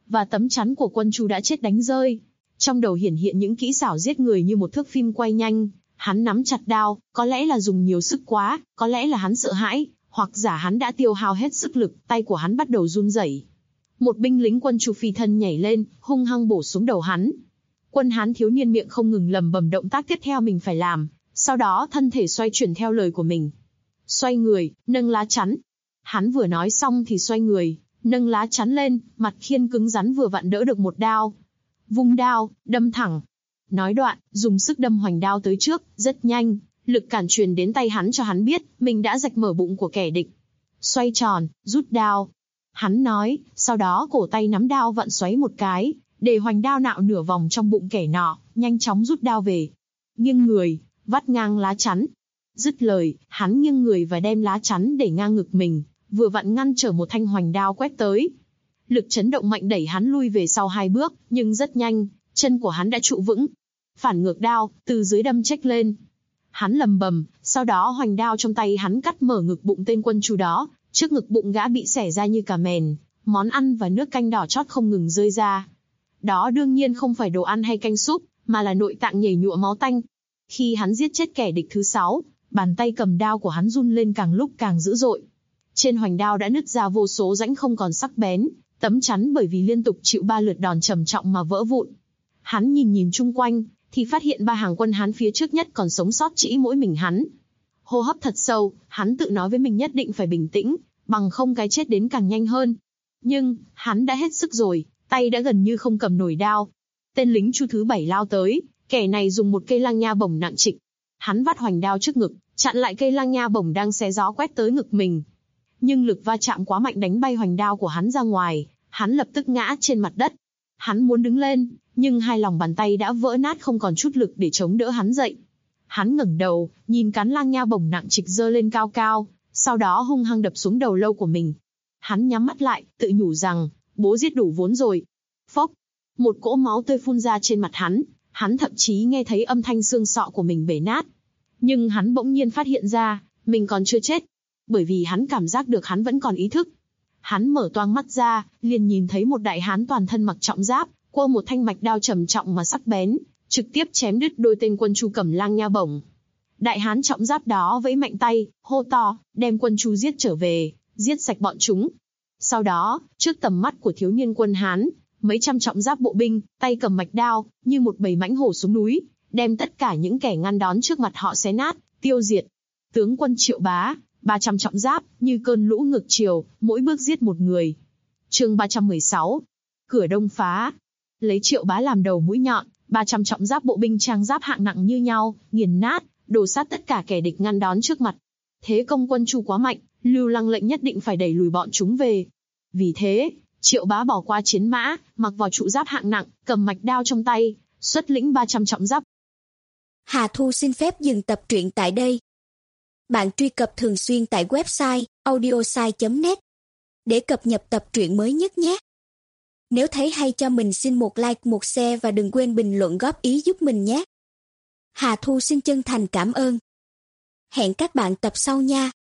và tấm chắn của quân Chu đã chết đánh rơi. Trong đầu hiển hiện những kỹ xảo giết người như một thước phim quay nhanh. Hắn nắm chặt đao, có lẽ là dùng nhiều sức quá, có lẽ là hắn sợ hãi, hoặc giả hắn đã tiêu hao hết sức lực, tay của hắn bắt đầu run rẩy. Một binh lính quân Chu phi thân nhảy lên, hung hăng bổ xuống đầu hắn. Quân Hán thiếu niên miệng không ngừng lẩm bẩm động tác tiếp theo mình phải làm, sau đó thân thể xoay chuyển theo lời của mình. Xoay người, nâng lá chắn. Hắn vừa nói xong thì xoay người, nâng lá chắn lên, mặt khiên cứng rắn vừa vặn đỡ được một đao. Vung đao, đâm thẳng. Nói đoạn, dùng sức đâm hoành đao tới trước, rất nhanh, lực cản truyền đến tay hắn cho hắn biết, mình đã rạch mở bụng của kẻ địch. Xoay tròn, rút đao. Hắn nói, sau đó cổ tay nắm đao vặn xoáy một cái, để hoành đao nạo nửa vòng trong bụng kẻ nọ, nhanh chóng rút đao về. Nghiêng người, vắt ngang lá chắn. Dứt lời, hắn nghiêng người và đem lá chắn để ngang ngực mình, vừa vặn ngăn trở một thanh hoành đao quét tới. Lực chấn động mạnh đẩy hắn lui về sau 2 bước, nhưng rất nhanh, chân của hắn đã trụ vững. Phản ngược đao, từ dưới đâm chếch lên. Hắn lầm bầm, sau đó hoành đao trong tay hắn cắt mở ngực bụng tên quân Chu đó, trước ngực bụng gã bị xẻ ra như cà mèn, món ăn và nước canh đỏ chót không ngừng rơi ra. Đó đương nhiên không phải đồ ăn hay canh súp, mà là nội tạng nhầy nhụa máu tanh. Khi hắn giết chết kẻ địch thứ 6, bàn tay cầm đao của hắn run lên càng lúc càng dữ dội. Trên hoành đao đã nứt ra vô số rãnh không còn sắc bén, tấm chắn bởi vì liên tục chịu 3 lượt đòn trầm trọng mà vỡ vụn. Hắn nhìn chung quanh, thì phát hiện 3 hàng quân Hán phía trước nhất còn sống sót chỉ mỗi mình hắn. Hô hấp thật sâu, hắn tự nói với mình nhất định phải bình tĩnh, bằng không cái chết đến càng nhanh hơn. Nhưng, hắn đã hết sức rồi, tay đã gần như không cầm nổi đao. Tên lính Chu thứ 7 lao tới, kẻ này dùng một cây lang nha bổng nặng trịch. Hắn vắt hoành đao trước ngực, chặn lại cây lang nha bổng đang xé gió quét tới ngực mình. Nhưng lực va chạm quá mạnh đánh bay hoành đao của hắn ra ngoài, hắn lập tức ngã trên mặt đất. Hắn muốn đứng lên, nhưng 2 lòng bàn tay đã vỡ nát không còn chút lực để chống đỡ hắn dậy. Hắn ngẩng đầu, nhìn cán lang nha bổng nặng trịch giơ lên cao cao, sau đó hung hăng đập xuống đầu lâu của mình. Hắn nhắm mắt lại, tự nhủ rằng, bố giết đủ vốn rồi. Phốc, một cỗ máu tươi phun ra trên mặt hắn thậm chí nghe thấy âm thanh xương sọ của mình bể nát. Nhưng hắn bỗng nhiên phát hiện ra, mình còn chưa chết, bởi vì hắn cảm giác được hắn vẫn còn ý thức. Hắn mở toang mắt ra, liền nhìn thấy một đại hán toàn thân mặc trọng giáp, quơ một thanh mạch đao trầm trọng mà sắc bén, trực tiếp chém đứt đôi tên quân Chu cầm lang nha bổng. Đại hán trọng giáp đó vẫy mạnh tay, hô to, đem quân Chu giết trở về, giết sạch bọn chúng. Sau đó, trước tầm mắt của thiếu niên quân Hán, mấy trăm trọng giáp bộ binh, tay cầm mạch đao, như một bầy mãnh hổ xuống núi, đem tất cả những kẻ ngăn đón trước mặt họ xé nát, tiêu diệt. Tướng quân Triệu Bá, 300 trọng giáp, như cơn lũ ngược chiều, mỗi bước giết một người. Chương 316. Cửa Đông phá. Lấy Triệu Bá làm đầu mũi nhọn, 300 trọng giáp bộ binh trang giáp hạng nặng như nhau, nghiền nát, đổ sát tất cả kẻ địch ngăn đón trước mặt. Thế công quân Chu quá mạnh, Lưu Lăng lệnh nhất định phải đẩy lùi bọn chúng về. Vì thế, Triệu Bá bỏ qua chiến mã, mặc vào trụ giáp hạng nặng, cầm mạch đao trong tay, xuất lĩnh 300 trọng giáp. Hà Thu xin phép dừng tập truyện tại đây. Bạn truy cập thường xuyên tại website audiosai.net để cập nhật tập truyện mới nhất nhé. Nếu thấy hay cho mình xin một like, một share và đừng quên bình luận góp ý giúp mình nhé. Hà Thu xin chân thành cảm ơn. Hẹn các bạn tập sau nha.